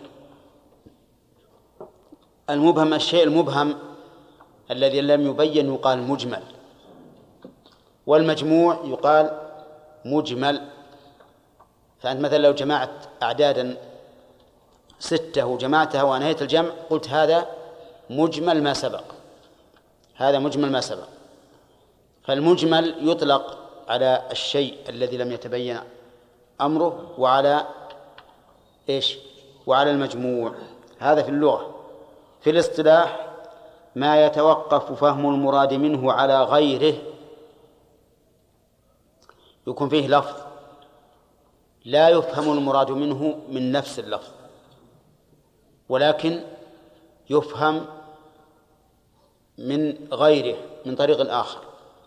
المبهم الشيء المبهم الذي لم يبين يقال مجمل، والمجموع يقال مجمل. فأنت مثلا لو جمعت أعدادا 6 وجمعتها وأنهيت الجمع قلت هذا مجمل ما سبق، هذا مجمل ما سبق. فالمجمل يطلق على الشيء الذي لم يتبين أمره وعلى إيش؟ وعلى المجموع. هذا في اللغة. في الاصطلاح ما يتوقف فهم المراد منه على غيره، يكون فيه لفظ لا يفهم المراد منه من نفس اللفظ، ولكن يفهم من غيره من طريق آخر،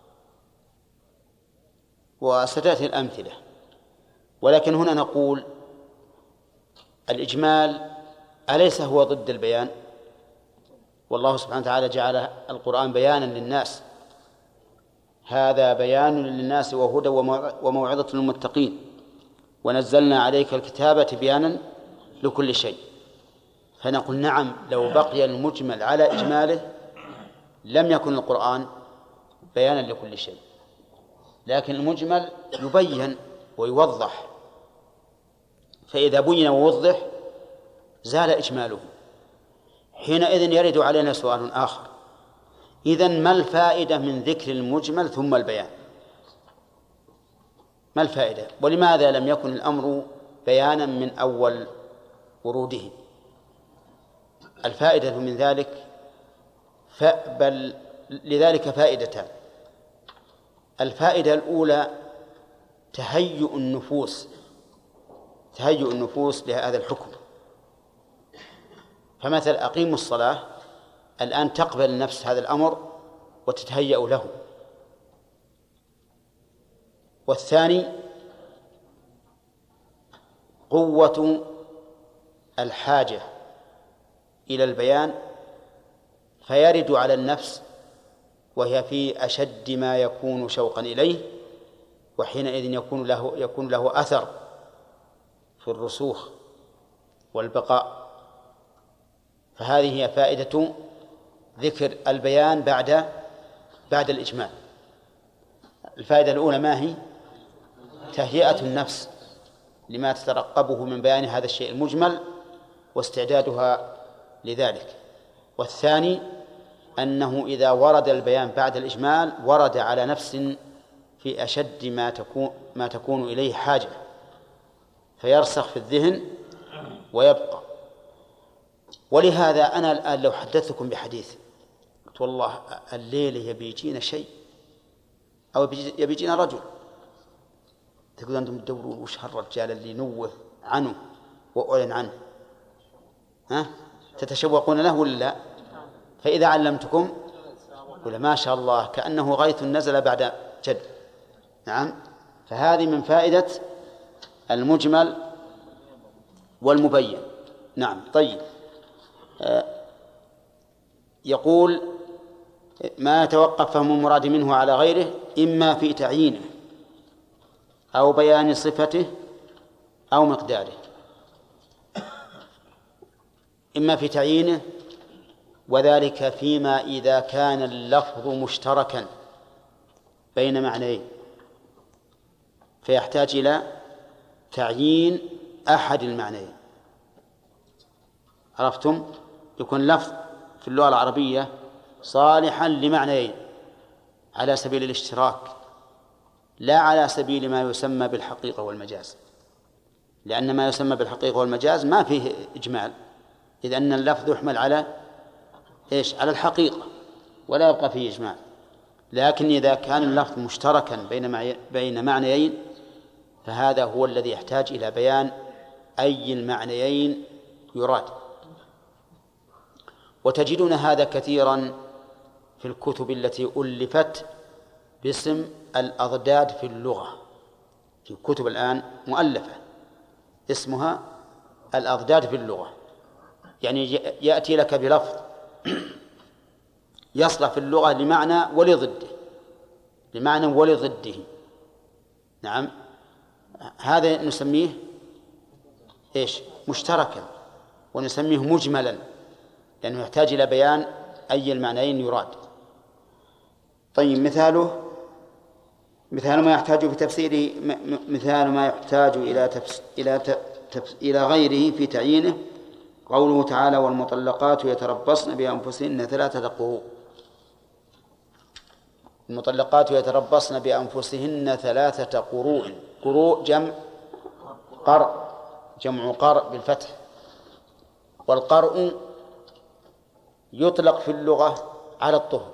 وستأتي الأمثلة. ولكن هنا نقول الإجمال أليس هو ضد البيان؟ والله سبحانه وتعالى جعل القرآن بيانا للناس، هذا بيان للناس وهدى وموعظة للمتقين، ونزلنا عليك الكتاب بيانا لكل شيء. فنقول نعم، لو بقي المجمل على إجماله لم يكن القرآن بيانا لكل شيء، لكن المجمل يبين ويوضح، فإذا بين ووضح زال إجماله. حينئذ يرد علينا سؤال آخر: إذن ما الفائدة من ذكر المجمل ثم البيان؟ ما الفائدة؟ ولماذا لم يكن الأمر بيانا من أول وروده؟ الفائدة من ذلك بل لذلك فائدتان. الفائدة الأولى تهيؤ النفوس لهذا الحكم. فمثل أقيموا الصلاة، الآن تقبل النفس هذا الأمر وتتهيأ له. والثاني قوة الحاجة إلى البيان، فيرد على النفس وهي في أشد ما يكون شوقا إليه، وحينئذ يكون له أثر في الرسوخ والبقاء. فهذه هي فائدة ذكر البيان بعد الإجمال. الفائدة الأولى ما هي؟ تهيئة النفس لما تترقبه من بيان هذا الشيء المجمل واستعدادها لذلك. والثاني أنه إذا ورد البيان بعد الإجمال ورد على نفس في أشد ما تكون إليه حاجة فيرسخ في الذهن ويبقى. ولهذا أنا الآن لو حدثتكم بحديث قلت والله الليلة يبي يجينا شيء أو يبي يجينا رجل، تقولون أنتم تدورون وش هالرجال اللي نوه عنه وأعلن عنه، تتشوقون له ولا لا؟ فإذا علمتكم قل ما شاء الله كأنه غيث نزل بعد جد. نعم، فهذه من فائدة المجمل والمبين. نعم. طيب، يقول ما يتوقف فهم المراد منه على غيره إما في تعيينه أو بيان صفته أو مقداره. إما في تعيينه، وذلك فيما إذا كان اللفظ مشتركا بين معنيين فيحتاج إلى تعيين أحد المعنيين. عرفتم؟ يكون لفظ في اللغة العربية صالحا لمعنيين على سبيل الاشتراك لا على سبيل ما يسمى بالحقيقة والمجاز، لأن ما يسمى بالحقيقة والمجاز ما فيه إجمال، إذ أن اللفظ يحمل على إيش؟ على الحقيقة ولا يبقى فيه إجمال. لكن إذا كان اللفظ مشتركا بين معنيين فهذا هو الذي يحتاج إلى بيان أي المعنيين يراد. وتجدون هذا كثيرا في الكتب التي ألفت باسم الأضداد في اللغة. في كتب الآن مؤلفة اسمها الأضداد في اللغة، يعني يأتي لك بلفظ يصلح في اللغة لمعنى ولضده. نعم، هذا نسميه إيش؟ مشتركا، ونسميه مجملا لأنه يحتاج إلى بيان أي المعنيين يراد. طيب، مثال ما يحتاج في تفسيره، مثال ما يحتاج إلى غيره في تعيينه قوله تعالى والمطلقات يتربصن بأنفسهن 3 قروء. المطلقات يتربصن بأنفسهن 3 قروء. قروء جمع قرء بالفتح. والقرء يطلق في اللغة على الطهر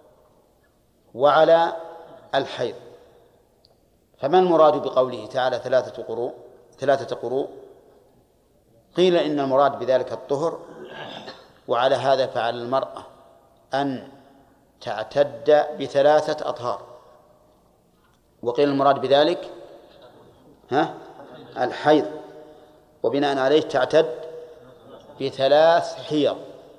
وعلى الحيض. فما المراد بقوله تعالى 3 قروء؟ قيل إن المراد بذلك الطهر، وعلى هذا فعلى المرأة أن تعتد ب3 أطهار. وقيل المراد بذلك الحيض، وبناء عليه تعتد ب3 حيض.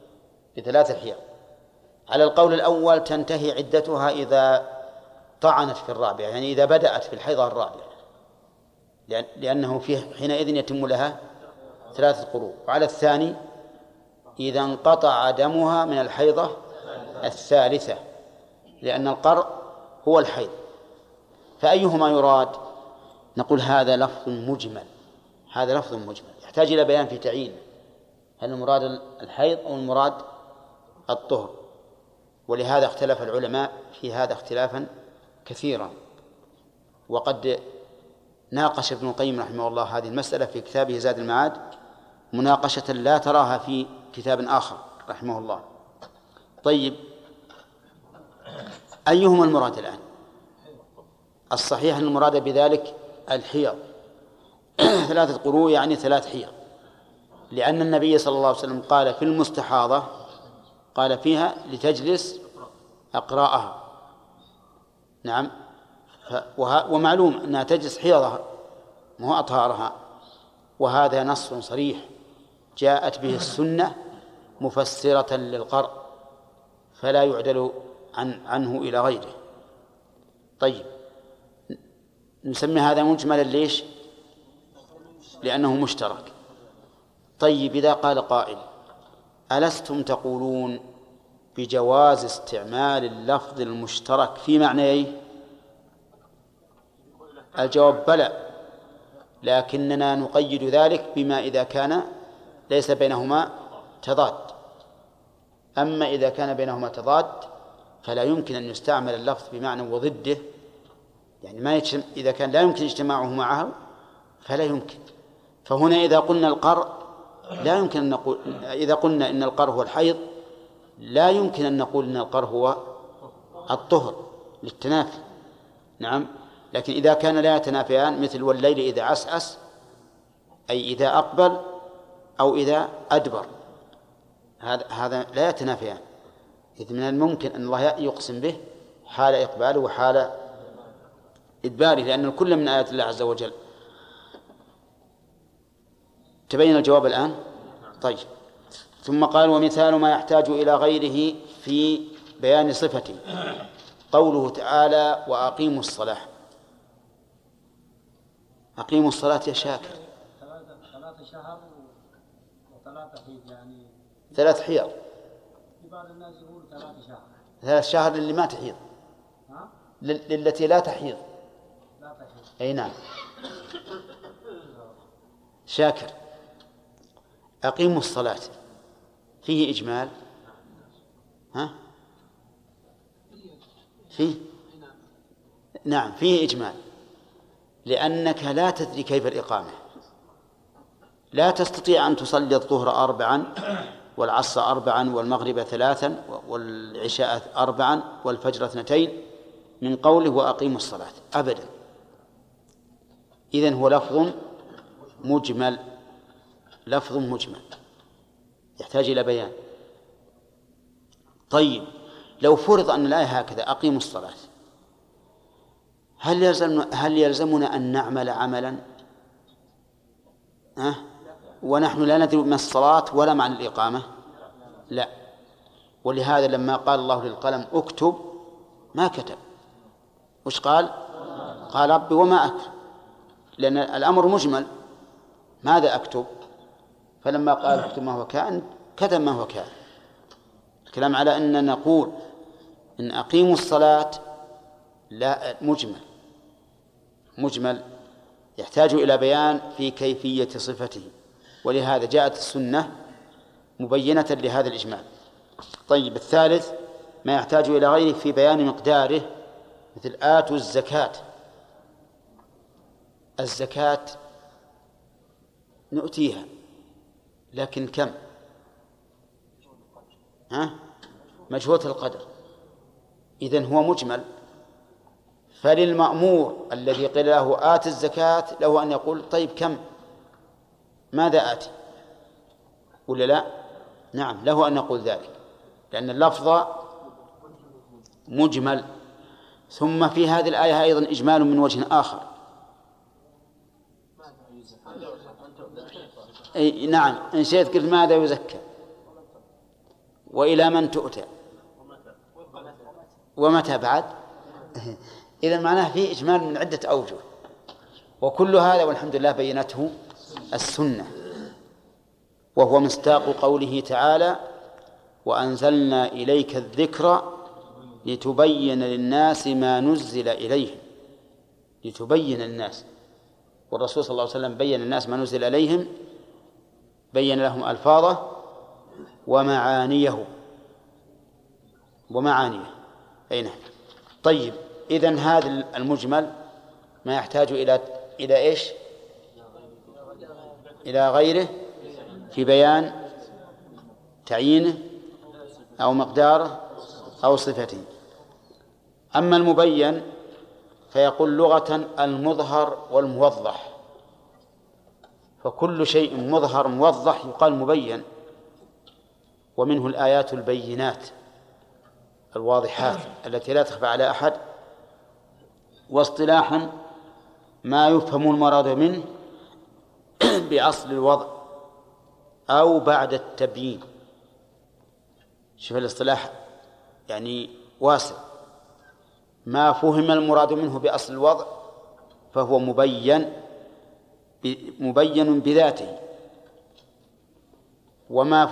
على القول الأول تنتهي عدتها إذا طعنت في الرابعة، يعني إذا بدأت في الحيضة الرابعة، لأنه حينئذ يتم لها 3 قروء. وعلى الثاني إذا انقطع دمها من الحيضة الثالثة، لأن القرء هو الحيض. فأيهما يراد؟ نقول هذا لفظ مجمل يحتاج إلى بيان في تعيين، هل المراد الحيض أو المراد الطهر؟ ولهذا اختلف العلماء في هذا اختلافا كثيرا. وقد ناقش ابن القيم رحمه الله هذه المسألة في كتابه زاد المعاد مناقشة لا تراها في كتاب آخر رحمه الله. طيب، أيهما المراد الآن؟ الصحيح أن المراد بذلك الحيض 3 قروء يعني 3 حيض، لأن النبي صلى الله عليه وسلم قال في المستحاضة قال فيها لتجلس أقراءها. نعم، ومعلوم أنها تجلس حيضها ما هو أطهارها، وهذا نص صريح جاءت به السنة مفسرة للقرء فلا يعدل عنه إلى غيره. طيب، نسمي هذا مجملا ليش؟ لأنه مشترك. طيب، إذا قال قائل ألستم تقولون بجواز استعمال اللفظ المشترك في معنيه؟ الجواب بلى، لكننا نقيد ذلك بما إذا كان ليس بينهما تضاد. أما إذا كان بينهما تضاد فلا يمكن أن يستعمل اللفظ بمعنى وضده، يعني ما إذا كان لا يمكن اجتماعه معه فلا يمكن. فهنا إذا قلنا القرء لا يمكن أن نقول، إذا قلنا إن القرء هو الحيض لا يمكن أن نقول إن القرء هو الطهر للتنافي. نعم، لكن إذا كان لا يتنافيان مثل والليل إذا عسعس، أي إذا أقبل أو إذا أدبر، هذا لا يتنافيان، إذ من الممكن أن الله يقسم به حال إقباله وحال إدباره، لأن الكل من آيات الله عز وجل. تبين الجواب الآن؟ طيب. ثم قال: ومثال ما يحتاج إلى غيره في بيان صفته قوله تعالى: وأقيموا الصلاة. أقيموا الصلاة يا شاكر. 3 شهر و3 حيض، يعني 3 حيض. في بعض الناس يقول 3 شهر. 3 شهر للي ما تحيض، للتي لا تحيض. لا تحيض. أي نعم. شاكر، أقيموا الصلاة فيه إجمال؟ ها؟ فيه؟ نعم فيه إجمال، لأنك لا تدري كيف الإقامة. لا تستطيع أن تصلي الظهر 4 والعصر 4 والمغرب 3 والعشاء 4 والفجر 2 من قوله وأقيموا الصلاة أبدا. إذن هو لفظ مجمل، لفظ مجمل يحتاج إلى بيان. طيب، لو فرض أن الآية هكذا أقيموا الصلاة، هل يلزمنا أن نعمل عملا ونحن لا ندري ما الصلاة ولا معنى الإقامة؟ لا. ولهذا لما قال الله للقلم اكتب ما كتب، وش قال؟ قال ربي وما أكتب، لأن الأمر مجمل، ماذا أكتب؟ فلما قال اكتب ما هو كائن كتب ما هو كائن. الكلام على أن نقول إن أقيموا الصلاة لا مجمل يحتاج إلى بيان في كيفية صفته، ولهذا جاءت السنة مبينة لهذا الإجمال. طيب، الثالث ما يحتاج إلى غيره في بيان مقداره، مثل آتوا الزكاة. الزكاة نؤتيها لكن كم؟ مجهولة القدر، إذن هو مجمل. فللمأمور الذي قيل له آت الزكاة له أن يقول طيب كم؟ ماذا آتي؟ ولا لا؟ نعم، له أن يقول ذلك، لأن اللفظ مجمل. ثم في هذه الآية أيضا إجمال من وجه آخر. نعم، إن شئت قلت ماذا يزكى، وإلى من تؤتى، ومتى بعد. إذا معناه فيه إجمال من عدة أوجه، وكل هذا والحمد لله بينته السنة، وهو مصداق قوله تعالى: وأنزلنا إليك الذكر لتبين للناس ما نزل إليهم. لتبين الناس، والرسول صلى الله عليه وسلم بين الناس ما نزل إليهم، بين لهم ألفاظه ومعانيه أي نعم. طيب، إذن هذا المجمل ما يحتاج إلى إيش؟ إلى غيره في بيان تعيينه أو مقداره أو صفته. أما المبين فيقول لغة المظهر والموضح، فكل شيء مظهر موضح يقال مبين، ومنه الآيات البينات الواضحات التي لا تخفى على أحد. واصطلاحا ما يفهم المراد منه بأصل الوضع أو بعد التبيين. شوف الاصطلاح يعني واسع. ما فهم المراد منه بأصل الوضع فهو مبين بذاته، وما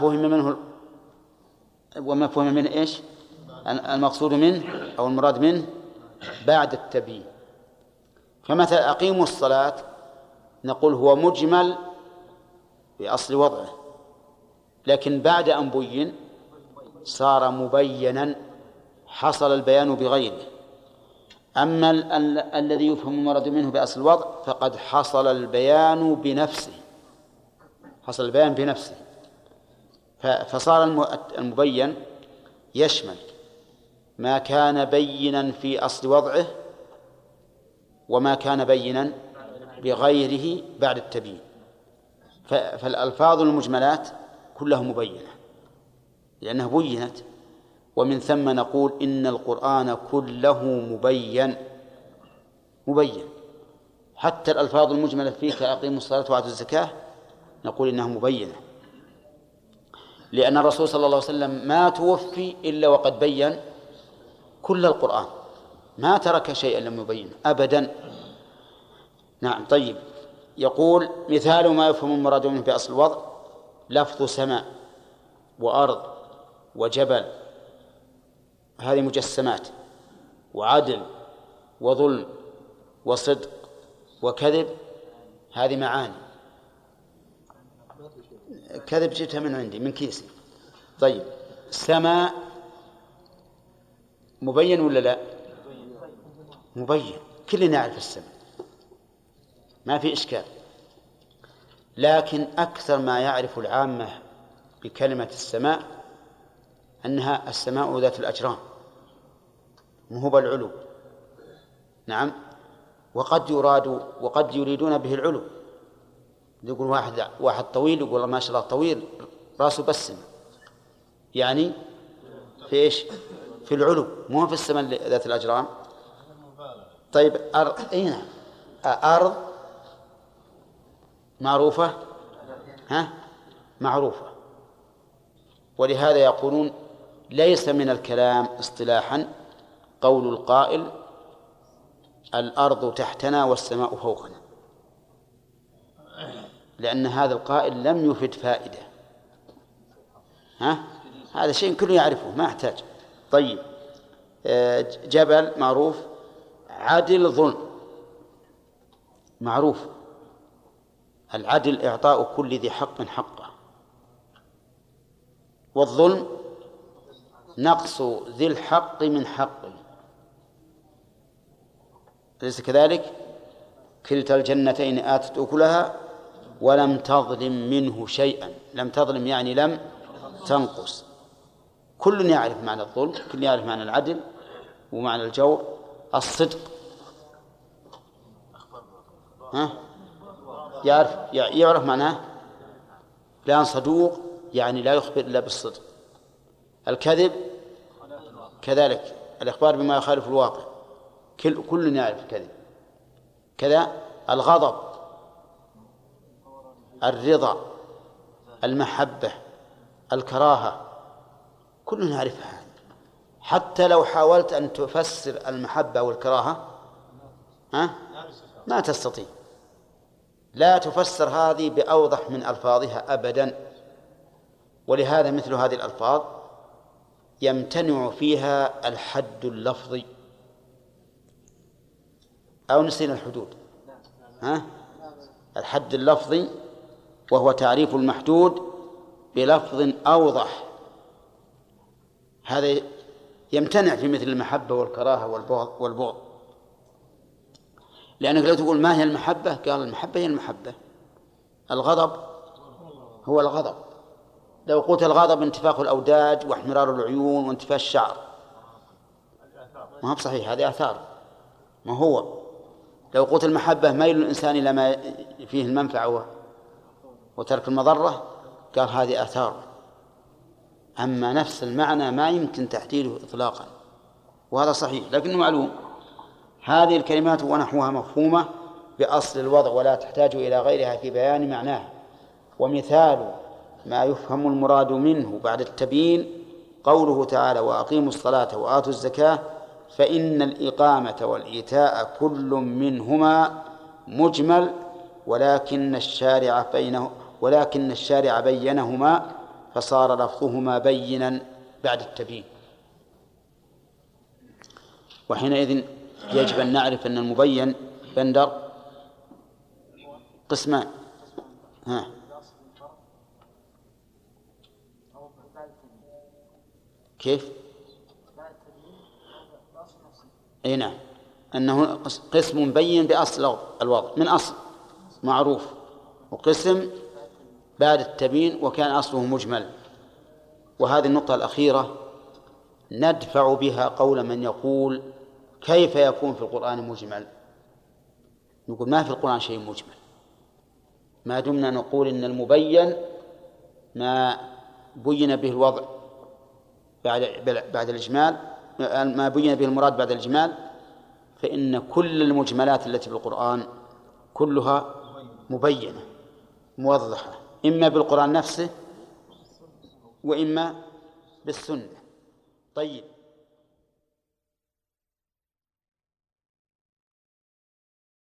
فهم منه إيش المقصود منه أو المراد منه بعد التبيين. فمثلا أقيموا الصلاة نقول هو مجمل بأصل وضعه، لكن بعد أن بين صار مبينا حصل البيان بغيره. أما الذي يفهم المراد منه بأصل الوضع فقد حصل البيان بنفسه، حصل البيان بنفسه، فصار المبين يشمل ما كان بينا في أصل وضعه وما كان بينا بغيره بعد التبيين. فالألفاظ المجملات كلها مبينة لأنها بينت، ومن ثم نقول إن القرآن كله مبين حتى الألفاظ المجملة فيه كأقيموا الصلاة وآتوا الزكاة نقول إنها مبينة، لأن الرسول صلى الله عليه وسلم ما توفي إلا وقد بين كل القرآن، ما ترك شيئا لم يبينه أبدا. نعم. طيب، يقول مثال ما يفهم المراد منه بأصل الوضع لفظ سماء وأرض وجبل، هذه مجسمات، وعدل وظلم وصدق وكذب، هذه معاني. كذب جئتها من عندي من كيسي. طيب، سماء مبين ولا لا؟ مبين، كلنا نعرف السماء ما في إشكال، لكن أكثر ما يعرف العامة بكلمة السماء أنها السماء ذات الأجرام مهوب العلو. نعم. وقد يريدون به العلو، يقول واحد طويل يقول الله ما شاء الله طويل راسه بسم، يعني في إيش؟ في العلو، مو في السماء ذات الأجرام. طيب، أرض معروفة، معروفة، ولهذا يقولون ليس من الكلام اصطلاحا قول القائل الأرض تحتنا والسماء فوقنا، لأن هذا القائل لم يفد فائدة. هذا شيء كله يعرفه ما يحتاج. طيب، جبل معروف، عدل ظلم معروف، العدل إعطاء كل ذي حق حقه، والظلم نقص ذي الحق من حقه، أليس كذلك؟ كلتا الجنتين آتت أكلها ولم تظلم منه شيئا. لم تظلم يعني لم تنقص. كل يعرف معنى الظلم، كل يعرف معنى العدل ومعنى الجور. الصدق يعرف معناه لأن صدوق يعني لا يخبر إلا بالصدق. الكذب كذلك الإخبار بما يخالف الواقع، كل يعرف الكذب. كذا الغضب، الرضا، المحبة، الكراهة، كل يعرفها. حتى لو حاولت أن تفسر المحبة والكراهة ما تستطيع، لا تفسر هذه بأوضح من ألفاظها أبدا. ولهذا مثل هذه الألفاظ يمتنع فيها الحد اللفظي، أو نسينا الحدود، الحد اللفظي وهو تعريف المحدود بلفظ أوضح، هذا يمتنع في مثل المحبة والكراهة والبغض. لأنك لو تقول ما هي المحبة؟ قال المحبة هي المحبة، الغضب هو الغضب. لو قلت الغضب انتفاخ الأوداج واحمرار العيون وانتفاخ الشعر، ما هو بصحيح، هذه آثار. ما هو لو قلت المحبة ميل الإنسان إلى ما فيه المنفعة وترك المضرة، قال هذه آثار. أما نفس المعنى ما يمكن تحديده إطلاقا، وهذا صحيح. لكنه معلوم هذه الكلمات ونحوها مفهومة بأصل الوضع ولا تحتاج إلى غيرها في بيان معناها. ومثال ما يفهم المراد منه بعد التبيين قوله تعالى وأقيموا الصلاة وآتوا الزكاة، فإن الإقامة والإيتاء كل منهما مجمل، ولكن الشارع بينهما فصار لفظهما بينا بعد التبيين. وحينئذ يجب أن نعرف أن المبين بندر قسمان. كيف؟ أي نعم، أنه قسم مبين بأصل الوضع من أصل معروف، وقسم بعد التبيين وكان أصله مجمل. وهذه النقطة الأخيرة ندفع بها قول من يقول كيف يكون في القرآن مجمل؟ نقول ما في القرآن شيء مجمل، ما دمنا نقول إن المبين ما بين به الوضع بعد الإجمال، ما بين به المراد بعد الإجمال، فإن كل المجملات التي في القرآن كلها مبينة موضحة، إما بالقرآن نفسه وإما بالسنة. طيب.